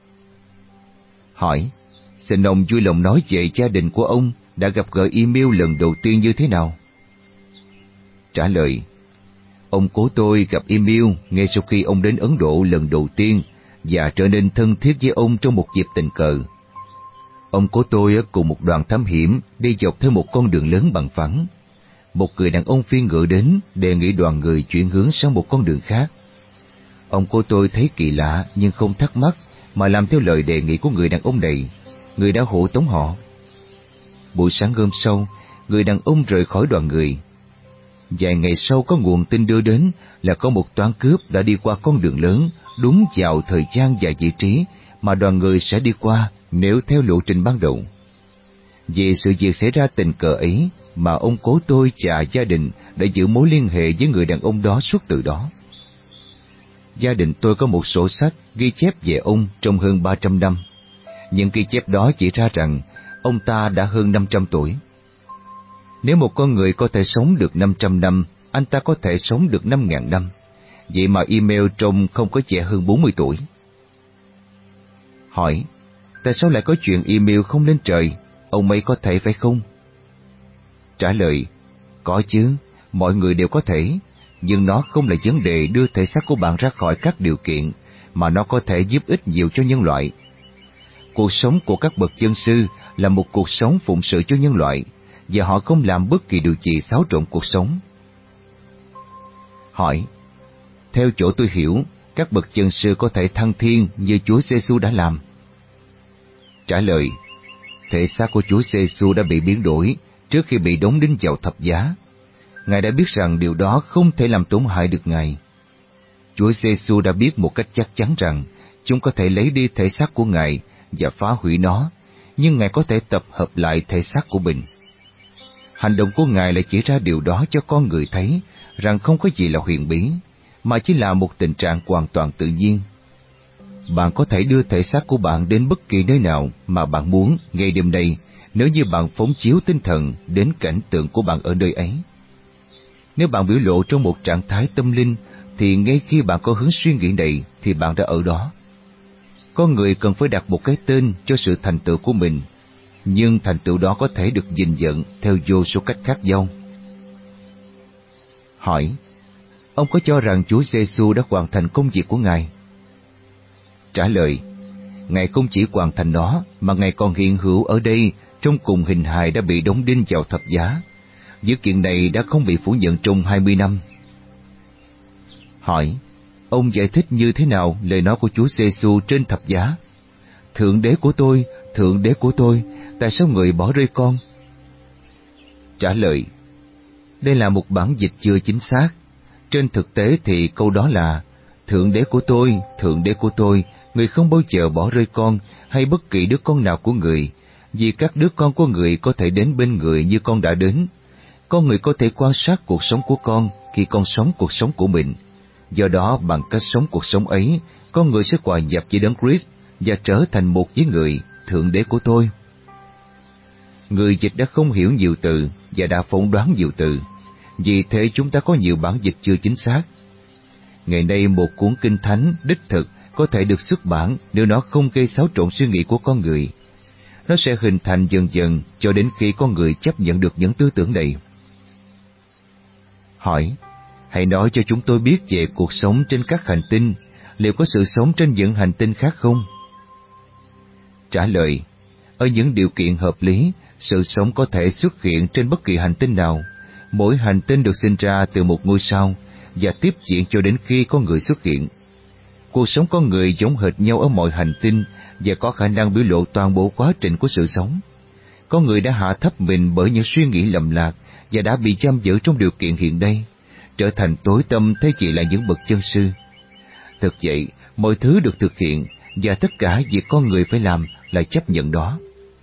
Hỏi, xin ông vui lòng nói về gia đình của ông đã gặp gỡ email lần đầu tiên như thế nào? Trả lời, ông cố tôi gặp email ngay sau khi ông đến Ấn Độ lần đầu tiên và trở nên thân thiết với ông trong một dịp tình cờ. Ông cố tôi cùng một đoàn thám hiểm đi dọc theo một con đường lớn bằng phẳng. Một người đàn ông phi ngựa đến đề nghị đoàn người chuyển hướng sang một con đường khác. Ông cố tôi thấy kỳ lạ nhưng không thắc mắc mà làm theo lời đề nghị của người đàn ông này. Người đã hộ tống họ. Buổi sáng hôm sau, người đàn ông rời khỏi đoàn người. Vài ngày sau có nguồn tin đưa đến là có một toán cướp đã đi qua con đường lớn đúng vào thời gian và vị trí mà đoàn người sẽ đi qua nếu theo lộ trình ban đầu. Vì sự việc xảy ra tình cờ ấy mà ông cố tôi và gia đình đã giữ mối liên hệ với người đàn ông đó suốt từ đó. Gia đình tôi có một sổ sách ghi chép về ông trong hơn ba trăm năm. Những ghi chép đó chỉ ra rằng ông ta đã hơn năm trăm tuổi. Nếu một con người có thể sống được năm trăm năm, anh ta có thể sống được năm nghìn năm. Vậy mà email trông không có trẻ hơn bốn mươi tuổi. Hỏi, tại sao lại có chuyện email không lên trời? Ông ấy có thể phải không? Trả lời, có chứ, mọi người đều có thể, nhưng nó không là vấn đề đưa thể xác của bạn ra khỏi các điều kiện, mà nó có thể giúp ích nhiều cho nhân loại. Cuộc sống của các bậc chân sư là một cuộc sống phụng sự cho nhân loại, và họ không làm bất kỳ điều gì xáo trộn cuộc sống. Hỏi, theo chỗ tôi hiểu, các bậc chân sư có thể thăng thiên như Chúa Giê-xu đã làm. Trả lời, thể xác của Chúa Giê-xu đã bị biến đổi trước khi bị đóng đinh vào thập giá. Ngài đã biết rằng điều đó không thể làm tổn hại được Ngài. Chúa Giê-xu đã biết một cách chắc chắn rằng chúng có thể lấy đi thể xác của Ngài và phá hủy nó, nhưng Ngài có thể tập hợp lại thể xác của mình. Hành động của Ngài lại chỉ ra điều đó cho con người thấy rằng không có gì là huyền bí, mà chỉ là một tình trạng hoàn toàn tự nhiên. Bạn có thể đưa thể xác của bạn đến bất kỳ nơi nào mà bạn muốn ngay đêm nay, nếu như bạn phóng chiếu tinh thần đến cảnh tượng của bạn ở nơi ấy. Nếu bạn biểu lộ trong một trạng thái tâm linh, thì ngay khi bạn có hướng suy nghĩ này thì bạn đã ở đó. Con người cần phải đặt một cái tên cho sự thành tựu của mình, nhưng thành tựu đó có thể được gìn nhận theo vô số cách khác nhau. Hỏi, ông có cho rằng Chúa Giê-xu đã hoàn thành công việc của Ngài? Trả lời, Ngài không chỉ hoàn thành nó, mà Ngài còn hiện hữu ở đây trong cùng hình hài đã bị đóng đinh vào thập giá. Dữ kiện này đã không bị phủ nhận trong hai mươi năm. Hỏi, ông giải thích như thế nào lời nói của Chúa Giê-xu trên thập giá? Thượng đế của tôi, Thượng đế của tôi, tại sao người bỏ rơi con? Trả lời, đây là một bản dịch chưa chính xác. Trên thực tế thì câu đó là, Thượng đế của tôi, Thượng đế của tôi, người không bao giờ bỏ rơi con hay bất kỳ đứa con nào của người, vì các đứa con của người có thể đến bên người như con đã đến. Con người có thể quan sát cuộc sống của con khi con sống cuộc sống của mình. Do đó, bằng cách sống cuộc sống ấy, con người sẽ hòa nhập với Đấng Christ và trở thành một với người, Thượng đế của tôi. Người dịch đã không hiểu nhiều từ và đã phỏng đoán nhiều từ, vì thế chúng ta có nhiều bản dịch chưa chính xác. Ngày nay một cuốn kinh thánh đích thực có thể được xuất bản nếu nó không gây xáo trộn suy nghĩ của con người. Nó sẽ hình thành dần dần cho đến khi con người chấp nhận được những tư tưởng này. Hỏi, hãy nói cho chúng tôi biết về cuộc sống trên các hành tinh, liệu có sự sống trên những hành tinh khác không? Trả lời, ở những điều kiện hợp lý, sự sống có thể xuất hiện trên bất kỳ hành tinh nào. Mỗi hành tinh được sinh ra từ một ngôi sao và tiếp diễn cho đến khi con người xuất hiện. Cuộc sống con người giống hệt nhau ở mọi hành tinh và có khả năng biểu lộ toàn bộ quá trình của sự sống. Con người đã hạ thấp mình bởi những suy nghĩ lầm lạc và đã bị giam giữ trong điều kiện hiện nay, trở thành tối tâm thay vì là những bậc chân sư. Thực vậy, mọi thứ được thực hiện và tất cả việc con người phải làm là chấp nhận đó.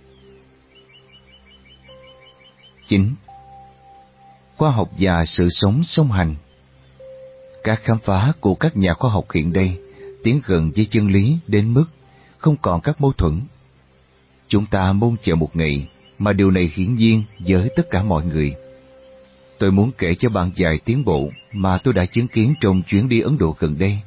chín. Khoa học và sự sống song hành. Các khám phá của các nhà khoa học hiện nay tiến gần với chân lý đến mức không còn các mâu thuẫn. Chúng ta mong chờ một ngày mà điều này hiển nhiên với tất cả mọi người. Tôi muốn kể cho bạn vài tiến bộ mà tôi đã chứng kiến trong chuyến đi Ấn Độ gần đây.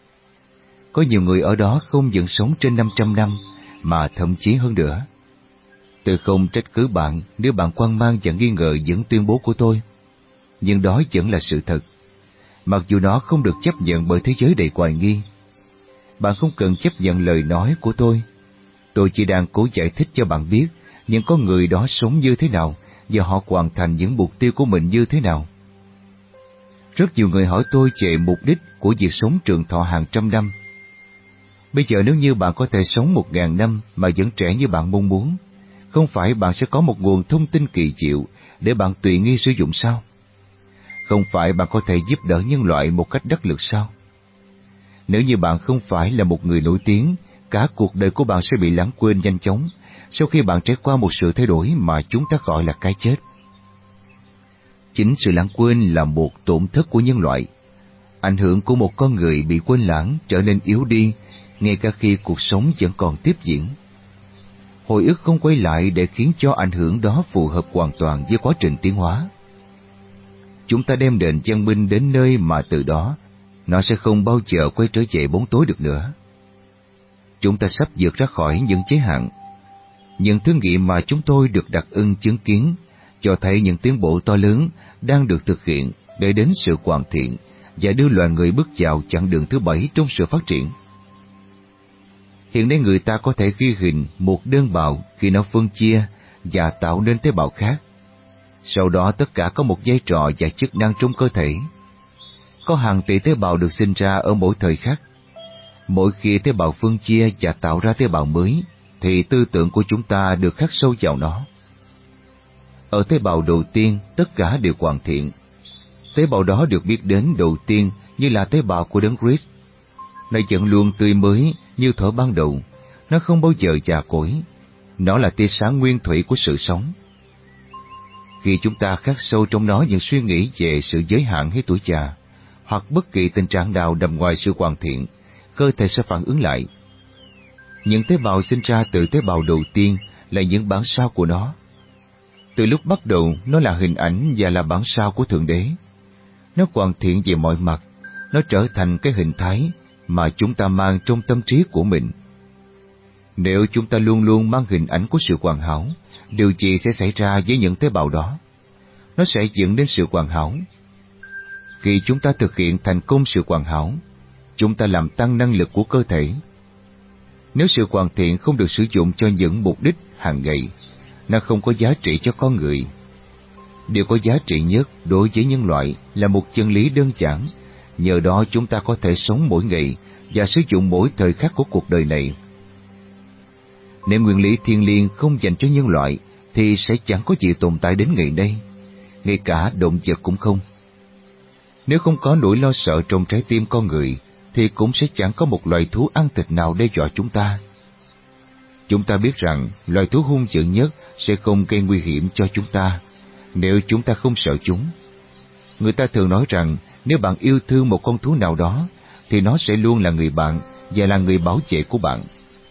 Có nhiều người ở đó không những sống trên năm trăm năm, mà thậm chí hơn nữa. Tôi không trách cứ bạn nếu bạn hoang mang và nghi ngờ những tuyên bố của tôi, nhưng đó vẫn là sự thật, mặc dù nó không được chấp nhận bởi thế giới đầy hoài nghi. Bạn không cần chấp nhận lời nói của tôi. Tôi chỉ đang cố giải thích cho bạn biết những con người đó sống như thế nào và họ hoàn thành những mục tiêu của mình như thế nào. Rất nhiều người hỏi tôi về mục đích của việc sống trường thọ hàng trăm năm. Bây giờ nếu như bạn có thể sống một ngàn năm mà vẫn trẻ như bạn mong muốn, không phải bạn sẽ có một nguồn thông tin kỳ diệu để bạn tùy nghi sử dụng sao? Không phải bạn có thể giúp đỡ nhân loại một cách đắc lực sao? Nếu như bạn không phải là một người nổi tiếng, cả cuộc đời của bạn sẽ bị lãng quên nhanh chóng sau khi bạn trải qua một sự thay đổi mà chúng ta gọi là cái chết. Chính sự lãng quên là một tổn thất của nhân loại. Ảnh hưởng của một con người bị quên lãng trở nên yếu đi, ngay cả khi cuộc sống vẫn còn tiếp diễn. Hồi ức không quay lại để khiến cho ảnh hưởng đó phù hợp hoàn toàn với quá trình tiến hóa. Chúng ta đem nền văn minh đến nơi mà từ đó nó sẽ không bao giờ quay trở về bóng tối được nữa. Chúng ta sắp vượt ra khỏi những giới hạn. Những thử nghiệm mà chúng tôi được đặc ân chứng kiến cho thấy những tiến bộ to lớn đang được thực hiện để đến sự hoàn thiện và đưa loài người bước vào chặng đường thứ bảy trong sự phát triển. Hiện nay người ta có thể ghi hình một đơn bào khi nó phân chia và tạo nên tế bào khác. Sau đó tất cả có một vai trò và chức năng trong cơ thể. Có hàng tỷ tế bào được sinh ra ở mỗi thời khắc. Mỗi khi tế bào phân chia và tạo ra tế bào mới, thì tư tưởng của chúng ta được khắc sâu vào nó. Ở tế bào đầu tiên, tất cả đều hoàn thiện. Tế bào đó được biết đến đầu tiên như là tế bào của Đấng Christ. Nó vẫn luôn tươi mới như thuở ban đầu, nó không bao giờ già cỗi. Nó là tia sáng nguyên thủy của sự sống. Khi chúng ta khắc sâu trong nó những suy nghĩ về sự giới hạn hay tuổi già, hoặc bất kỳ tình trạng nào nằm ngoài sự hoàn thiện, cơ thể sẽ phản ứng lại. Những tế bào sinh ra từ tế bào đầu tiên là những bản sao của nó. Từ lúc bắt đầu, nó là hình ảnh và là bản sao của Thượng Đế. Nó hoàn thiện về mọi mặt, nó trở thành cái hình thái mà chúng ta mang trong tâm trí của mình. Nếu chúng ta luôn luôn mang hình ảnh của sự hoàn hảo, điều gì sẽ xảy ra với những tế bào đó? Nó sẽ dẫn đến sự hoàn hảo. Khi chúng ta thực hiện thành công sự hoàn hảo, chúng ta làm tăng năng lực của cơ thể. Nếu sự hoàn thiện không được sử dụng cho những mục đích hàng ngày, nó không có giá trị cho con người. Điều có giá trị nhất đối với nhân loại là một chân lý đơn giản, nhờ đó chúng ta có thể sống mỗi ngày và sử dụng mỗi thời khắc của cuộc đời này. Nếu nguyên lý thiêng liêng không dành cho nhân loại, thì sẽ chẳng có gì tồn tại đến ngày nay, ngay cả động vật cũng không. Nếu không có nỗi lo sợ trong trái tim con người, thì cũng sẽ chẳng có một loài thú ăn thịt nào đe dọa chúng ta. Chúng ta biết rằng loài thú hung dữ nhất sẽ không gây nguy hiểm cho chúng ta nếu chúng ta không sợ chúng. Người ta thường nói rằng nếu bạn yêu thương một con thú nào đó, thì nó sẽ luôn là người bạn và là người bảo vệ của bạn.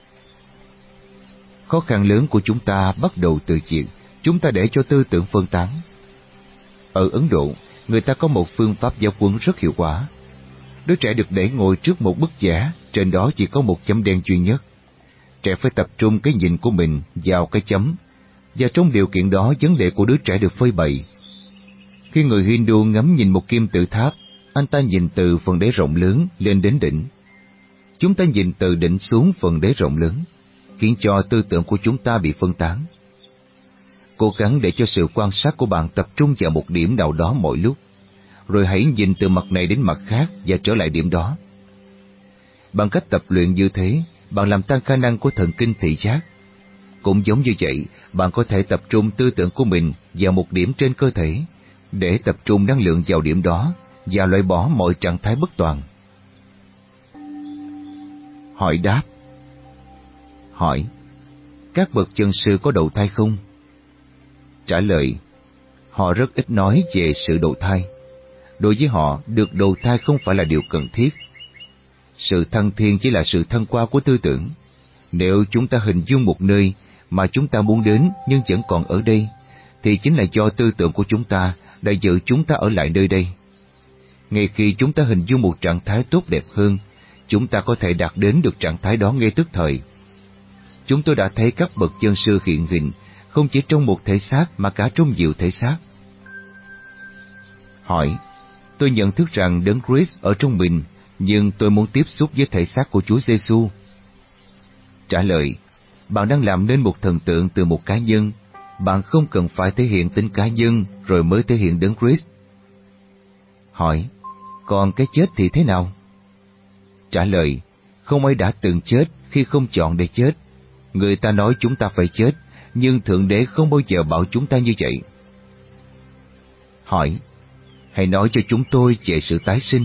Khó khăn lớn của chúng ta bắt đầu từ việc chúng ta để cho tư tưởng phân tán. Ở Ấn Độ, người ta có một phương pháp giáo huấn rất hiệu quả. Đứa trẻ được để ngồi trước một bức vẽ, trên đó chỉ có một chấm đen duy nhất. Trẻ phải tập trung cái nhìn của mình vào cái chấm, và trong điều kiện đó vấn đề của đứa trẻ được phơi bày. Khi người Hindu ngắm nhìn một kim tự tháp, anh ta nhìn từ phần đế rộng lớn lên đến đỉnh. Chúng ta nhìn từ đỉnh xuống phần đế rộng lớn, khiến cho tư tưởng của chúng ta bị phân tán. Cố gắng để cho sự quan sát của bạn tập trung vào một điểm nào đó mỗi lúc, rồi hãy nhìn từ mặt này đến mặt khác và trở lại điểm đó. Bằng cách tập luyện như thế, bạn làm tăng khả năng của thần kinh thị giác. Cũng giống như vậy, bạn có thể tập trung tư tưởng của mình vào một điểm trên cơ thể, để tập trung năng lượng vào điểm đó và loại bỏ mọi trạng thái bất toàn. Hỏi đáp. Hỏi: các bậc chân sư có đầu thai không? Trả lời: họ rất ít nói về sự đầu thai. Đối với họ, được đầu thai không phải là điều cần thiết. Sự thăng thiên chỉ là sự thăng hoa của tư tưởng. Nếu chúng ta hình dung một nơi mà chúng ta muốn đến nhưng vẫn còn ở đây, thì chính là do tư tưởng của chúng ta đã giữ chúng ta ở lại nơi đây. Ngay khi chúng ta hình dung một trạng thái tốt đẹp hơn, chúng ta có thể đạt đến được trạng thái đó ngay tức thời. Chúng tôi đã thấy các bậc chân sư hiện hình, không chỉ trong một thể xác mà cả trong nhiều thể xác. Hỏi, tôi nhận thức rằng Đấng Christ ở trong mình, nhưng tôi muốn tiếp xúc với thể xác của Chúa Giêsu. Trả lời, bạn đang làm nên một thần tượng từ một cá nhân. Bạn không cần phải thể hiện tính cá nhân rồi mới thể hiện Đấng Christ. Hỏi, còn cái chết thì thế nào? Trả lời, không ai đã từng chết khi không chọn để chết. Người ta nói chúng ta phải chết, nhưng Thượng Đế không bao giờ bảo chúng ta như vậy. Hỏi, hãy nói cho chúng tôi về sự tái sinh.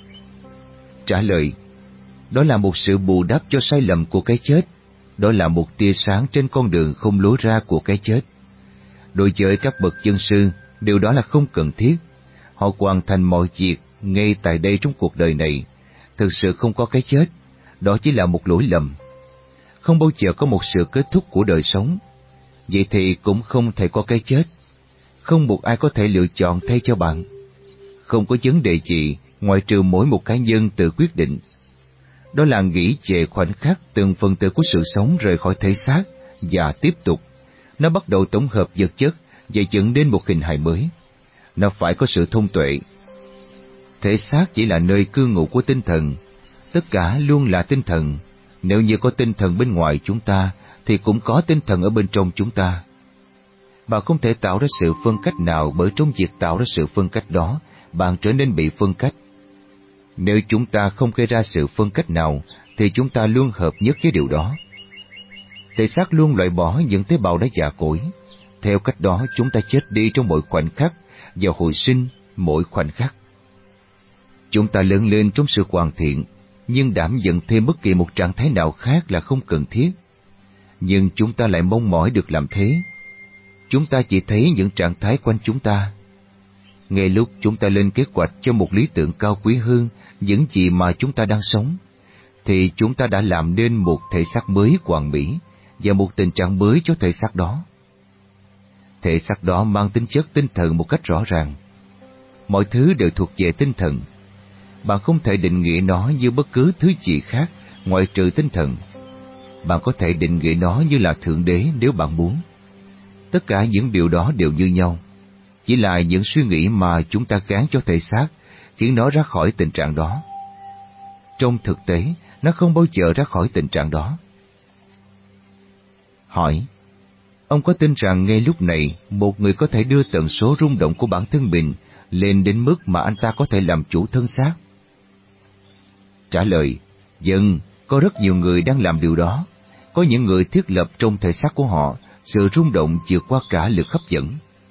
Trả lời, đó là một sự bù đắp cho sai lầm của cái chết. Đó là một tia sáng trên con đường không lối ra của cái chết. Đối với các bậc chân sư, điều đó là không cần thiết. Họ hoàn thành mọi việc ngay tại đây trong cuộc đời này. Thực sự không có cái chết, đó chỉ là một lỗi lầm. Không bao giờ có một sự kết thúc của đời sống. Vậy thì cũng không thể có cái chết. Không một ai có thể lựa chọn thay cho bạn. Không có vấn đề gì ngoại trừ mỗi một cá nhân tự quyết định. Đó là nghĩ về khoảnh khắc từng phần tử của sự sống rời khỏi thể xác và tiếp tục. Nó bắt đầu tổng hợp vật chất và dẫn đến một hình hài mới. Nó phải có sự thông tuệ. Thể xác chỉ là nơi cư ngụ của tinh thần. Tất cả luôn là tinh thần. Nếu như có tinh thần bên ngoài chúng ta, thì cũng có tinh thần ở bên trong chúng ta. Bạn không thể tạo ra sự phân cách nào, bởi trong việc tạo ra sự phân cách đó, bạn trở nên bị phân cách. Nếu chúng ta không gây ra sự phân cách nào, thì chúng ta luôn hợp nhất với điều đó. Thể xác luôn loại bỏ những tế bào đã già cỗi. Theo cách đó, chúng ta chết đi trong mỗi khoảnh khắc và hồi sinh mỗi khoảnh khắc. Chúng ta lớn lên trong sự hoàn thiện, nhưng đảm nhận thêm bất kỳ một trạng thái nào khác là không cần thiết. Nhưng chúng ta lại mong mỏi được làm thế. Chúng ta chỉ thấy những trạng thái quanh chúng ta. Ngay lúc chúng ta lên kế hoạch cho một lý tưởng cao quý hơn những gì mà chúng ta đang sống, thì chúng ta đã làm nên một thể xác mới hoàn mỹ và một tình trạng mới cho thể xác đó. Thể xác đó mang tính chất tinh thần một cách rõ ràng. Mọi thứ đều thuộc về tinh thần. Bạn không thể định nghĩa nó như bất cứ thứ gì khác ngoại trừ tinh thần. Bạn có thể định nghĩa nó như là Thượng Đế nếu bạn muốn. Tất cả những điều đó đều như nhau. Chỉ là những suy nghĩ mà chúng ta gán cho thể xác khiến nó ra khỏi tình trạng đó. Trong thực tế, nó không bao giờ ra khỏi tình trạng đó. Hỏi, ông có tin rằng ngay lúc này một người có thể đưa tần số rung động của bản thân mình lên đến mức mà anh ta có thể làm chủ thân xác? Trả lời, vâng, có rất nhiều người đang làm điều đó. Có những người thiết lập trong thể xác của họ sự rung động vượt qua cả lực hấp dẫn.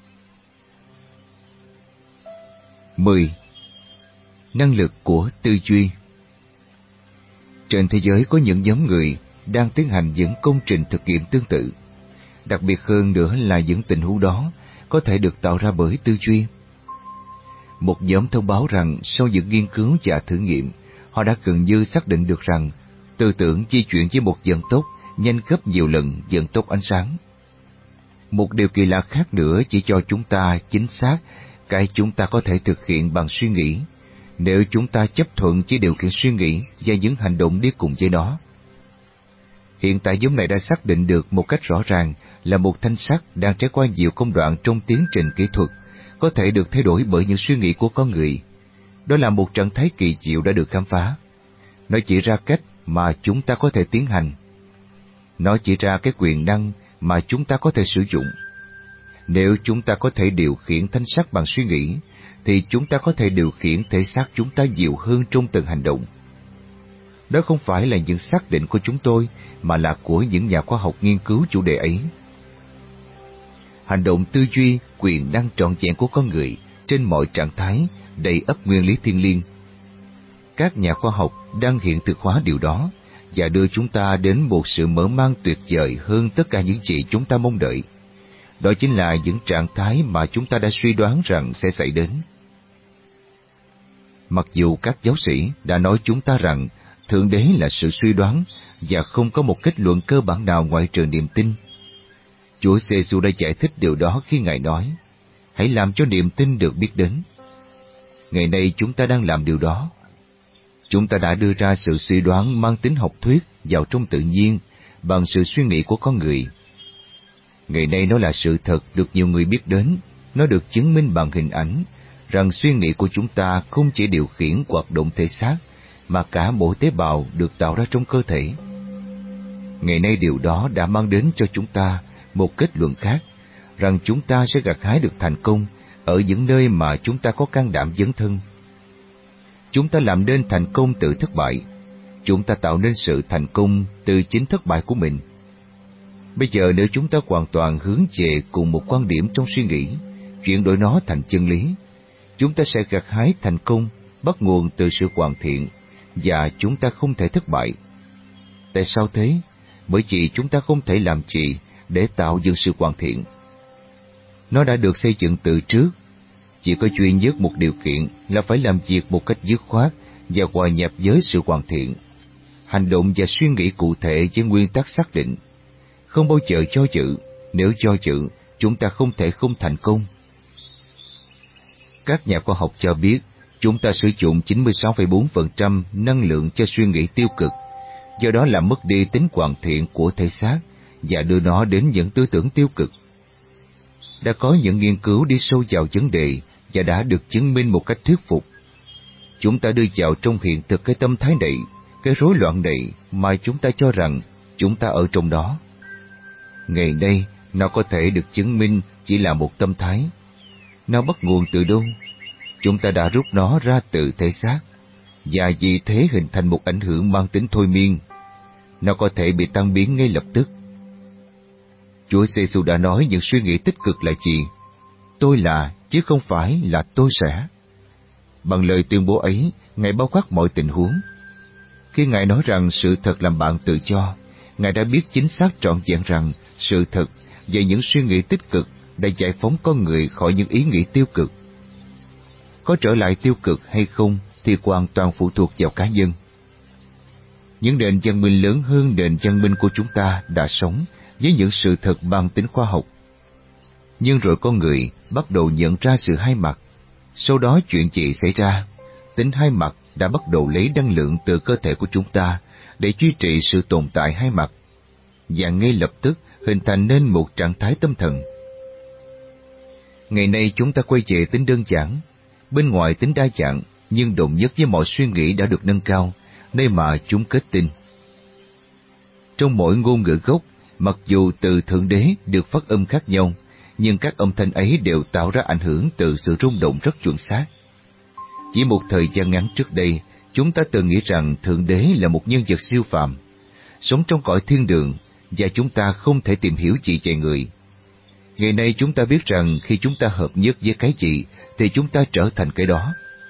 mười. Năng lực của tư duy. Trên thế giới có những nhóm người đang tiến hành những công trình thực nghiệm tương tự. Đặc biệt hơn nữa là những tình huống đó có thể được tạo ra bởi tư duy. Một nhóm thông báo rằng sau những nghiên cứu và thử nghiệm, họ đã gần như xác định được rằng tư tưởng di chuyển với một vận tốc nhanh gấp nhiều lần vận tốc ánh sáng. Một điều kỳ lạ khác nữa chỉ cho chúng ta chính xác cái chúng ta có thể thực hiện bằng suy nghĩ, nếu chúng ta chấp thuận chỉ điều khiển suy nghĩ và những hành động đi cùng với nó. Hiện tại nhóm này đã xác định được một cách rõ ràng là một thanh sắt đang trải qua nhiều công đoạn trong tiến trình kỹ thuật, có thể được thay đổi bởi những suy nghĩ của con người. Đó là một trạng thái kỳ diệu đã được khám phá. Nó chỉ ra cách mà chúng ta có thể tiến hành. Nó chỉ ra cái quyền năng mà chúng ta có thể sử dụng. Nếu chúng ta có thể điều khiển thanh sắt bằng suy nghĩ, thì chúng ta có thể điều khiển thể xác chúng ta nhiều hơn trong từng hành động. Đó không phải là những xác định của chúng tôi, mà là của những nhà khoa học nghiên cứu chủ đề ấy. Hành động tư duy, quyền năng trọn vẹn của con người trên mọi trạng thái, đầy ắp nguyên lý thiên liêng. Các nhà khoa học đang hiện thực hóa điều đó và đưa chúng ta đến một sự mở mang tuyệt vời hơn tất cả những gì chúng ta mong đợi. Đó chính là những trạng thái mà chúng ta đã suy đoán rằng sẽ xảy đến. Mặc dù các giáo sĩ đã nói chúng ta rằng Thượng đế là sự suy đoán và không có một kết luận cơ bản nào ngoại trừ niềm tin. Chúa Giêsu đã giải thích điều đó khi Ngài nói, hãy làm cho niềm tin được biết đến. Ngày nay chúng ta đang làm điều đó. Chúng ta đã đưa ra sự suy đoán mang tính học thuyết vào trong tự nhiên bằng sự suy nghĩ của con người. Ngày nay nó là sự thật được nhiều người biết đến, nó được chứng minh bằng hình ảnh, rằng suy nghĩ của chúng ta không chỉ điều khiển hoạt động thể xác, mà cả mỗi tế bào được tạo ra trong cơ thể. Ngày nay điều đó đã mang đến cho chúng ta một kết luận khác, rằng chúng ta sẽ gặt hái được thành công ở những nơi mà chúng ta có can đảm dấn thân. Chúng ta làm nên thành công từ thất bại. Chúng ta tạo nên sự thành công từ chính thất bại của mình. Bây giờ nếu chúng ta hoàn toàn hướng về cùng một quan điểm trong suy nghĩ, chuyển đổi nó thành chân lý, chúng ta sẽ gặt hái thành công bắt nguồn từ sự hoàn thiện, và chúng ta không thể thất bại. Tại sao thế? Bởi vì chúng ta không thể làm gì để tạo dựng sự hoàn thiện. Nó đã được xây dựng từ trước. Chỉ có duy nhất một điều kiện là phải làm việc một cách dứt khoát và hòa nhập với sự hoàn thiện, hành động và suy nghĩ cụ thể với nguyên tắc xác định. Không bao giờ do dự, nếu do dự, chúng ta không thể không thành công. Các nhà khoa học cho biết, chúng ta sử dụng chín mươi sáu phẩy bốn phần trăm năng lượng cho suy nghĩ tiêu cực, do đó làm mất đi tính hoàn thiện của thể xác và đưa nó đến những tư tưởng tiêu cực. Đã có những nghiên cứu đi sâu vào vấn đề và đã được chứng minh một cách thuyết phục. Chúng ta đưa vào trong hiện thực cái tâm thái này, cái rối loạn này mà chúng ta cho rằng chúng ta ở trong đó. Ngày nay, nó có thể được chứng minh chỉ là một tâm thái. Nó bắt nguồn từ đâu? Chúng ta đã rút nó ra từ thể xác, và vì thế hình thành một ảnh hưởng mang tính thôi miên. Nó có thể bị tan biến ngay lập tức. Chúa Giêsu đã nói những suy nghĩ tích cực là gì? Tôi là, chứ không phải là tôi sẽ. Bằng lời tuyên bố ấy, Ngài bao quát mọi tình huống. Khi Ngài nói rằng sự thật làm bạn tự do, Ngài đã biết chính xác trọn vẹn rằng sự thật về những suy nghĩ tích cực đã giải phóng con người khỏi những ý nghĩ tiêu cực. Có trở lại tiêu cực hay không thì hoàn toàn phụ thuộc vào cá nhân. Những nền văn minh lớn hơn nền văn minh của chúng ta đã sống với những sự thật bằng tính khoa học. Nhưng rồi con người bắt đầu nhận ra sự hai mặt. Sau đó chuyện gì xảy ra? Tính hai mặt đã bắt đầu lấy năng lượng từ cơ thể của chúng ta để duy trì sự tồn tại hai mặt, và ngay lập tức hình thành nên một trạng thái tâm thần. Ngày nay chúng ta quay về tính đơn giản, bên ngoài tính đa dạng, nhưng đồng nhất với mọi suy nghĩ đã được nâng cao, nơi mà chúng kết tinh. Trong mỗi ngôn ngữ gốc, mặc dù từ Thượng Đế được phát âm khác nhau, nhưng các âm thanh ấy đều tạo ra ảnh hưởng từ sự rung động rất chuẩn xác. Chỉ một thời gian ngắn trước đây, chúng ta từng nghĩ rằng Thượng Đế là một nhân vật siêu phàm, sống trong cõi thiên đường, và chúng ta không thể tìm hiểu gì về người. Ngày nay chúng ta biết rằng khi chúng ta hợp nhất với cái gì, thì chúng ta trở thành cái đó.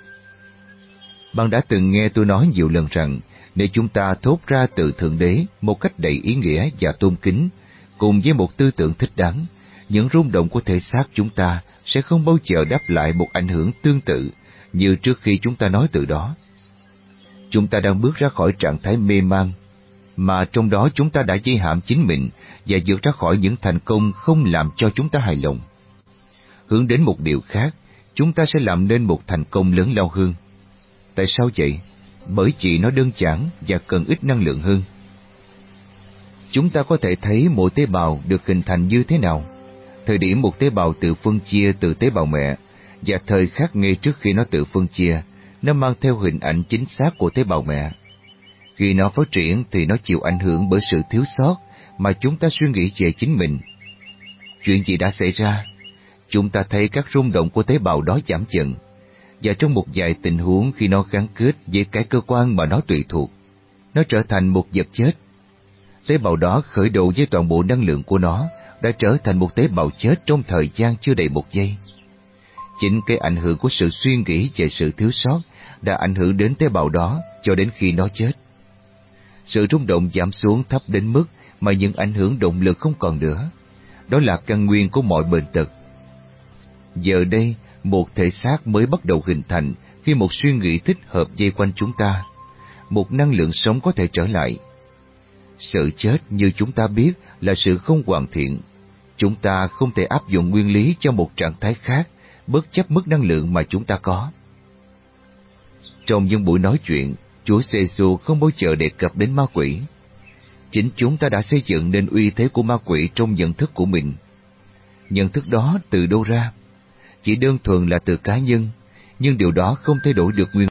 Bạn đã từng nghe tôi nói nhiều lần rằng, nếu chúng ta thốt ra từ Thượng Đế một cách đầy ý nghĩa và tôn kính, cùng với một tư tưởng thích đáng, những rung động của thể xác chúng ta sẽ không bao giờ đáp lại một ảnh hưởng tương tự như trước khi chúng ta nói từ đó. Chúng ta đang bước ra khỏi trạng thái mê man, mà trong đó chúng ta đã dây hãm chính mình và vượt ra khỏi những thành công không làm cho chúng ta hài lòng. Hướng đến một điều khác, chúng ta sẽ làm nên một thành công lớn lao hơn. Tại sao vậy? Bởi vì nó đơn giản và cần ít năng lượng hơn. Chúng ta có thể thấy mỗi tế bào được hình thành như thế nào. Thời điểm một tế bào tự phân chia từ tế bào mẹ, và thời khắc ngay trước khi nó tự phân chia, nó mang theo hình ảnh chính xác của tế bào mẹ. Khi nó phát triển thì nó chịu ảnh hưởng bởi sự thiếu sót mà chúng ta suy nghĩ về chính mình. Chuyện gì đã xảy ra? Chúng ta thấy các rung động của tế bào đó giảm dần, và trong một vài tình huống khi nó gắn kết với cái cơ quan mà nó tùy thuộc, nó trở thành một vật chết. Tế bào đó khởi đầu với toàn bộ năng lượng của nó đã trở thành một tế bào chết trong thời gian chưa đầy một giây. Chính cái ảnh hưởng của sự suy nghĩ về sự thiếu sót đã ảnh hưởng đến tế bào đó cho đến khi nó chết. Sự rung động giảm xuống thấp đến mức mà những ảnh hưởng động lực không còn nữa. Đó là căn nguyên của mọi bệnh tật. Giờ đây, một thể xác mới bắt đầu hình thành khi một suy nghĩ thích hợp dây quanh chúng ta. một năng lượng sống có thể trở lại. Sự chết như chúng ta biết là sự không hoàn thiện. Chúng ta không thể áp dụng nguyên lý cho một trạng thái khác, bất chấp mức năng lượng mà chúng ta có. Trong những buổi nói chuyện, Chúa Giêsu không bao giờ đề cập đến ma quỷ. Chính chúng ta đã xây dựng nên uy thế của ma quỷ trong nhận thức của mình. Nhận thức đó từ đâu ra? Chỉ đơn thuần là từ cá nhân, nhưng điều đó không thay đổi được nguyên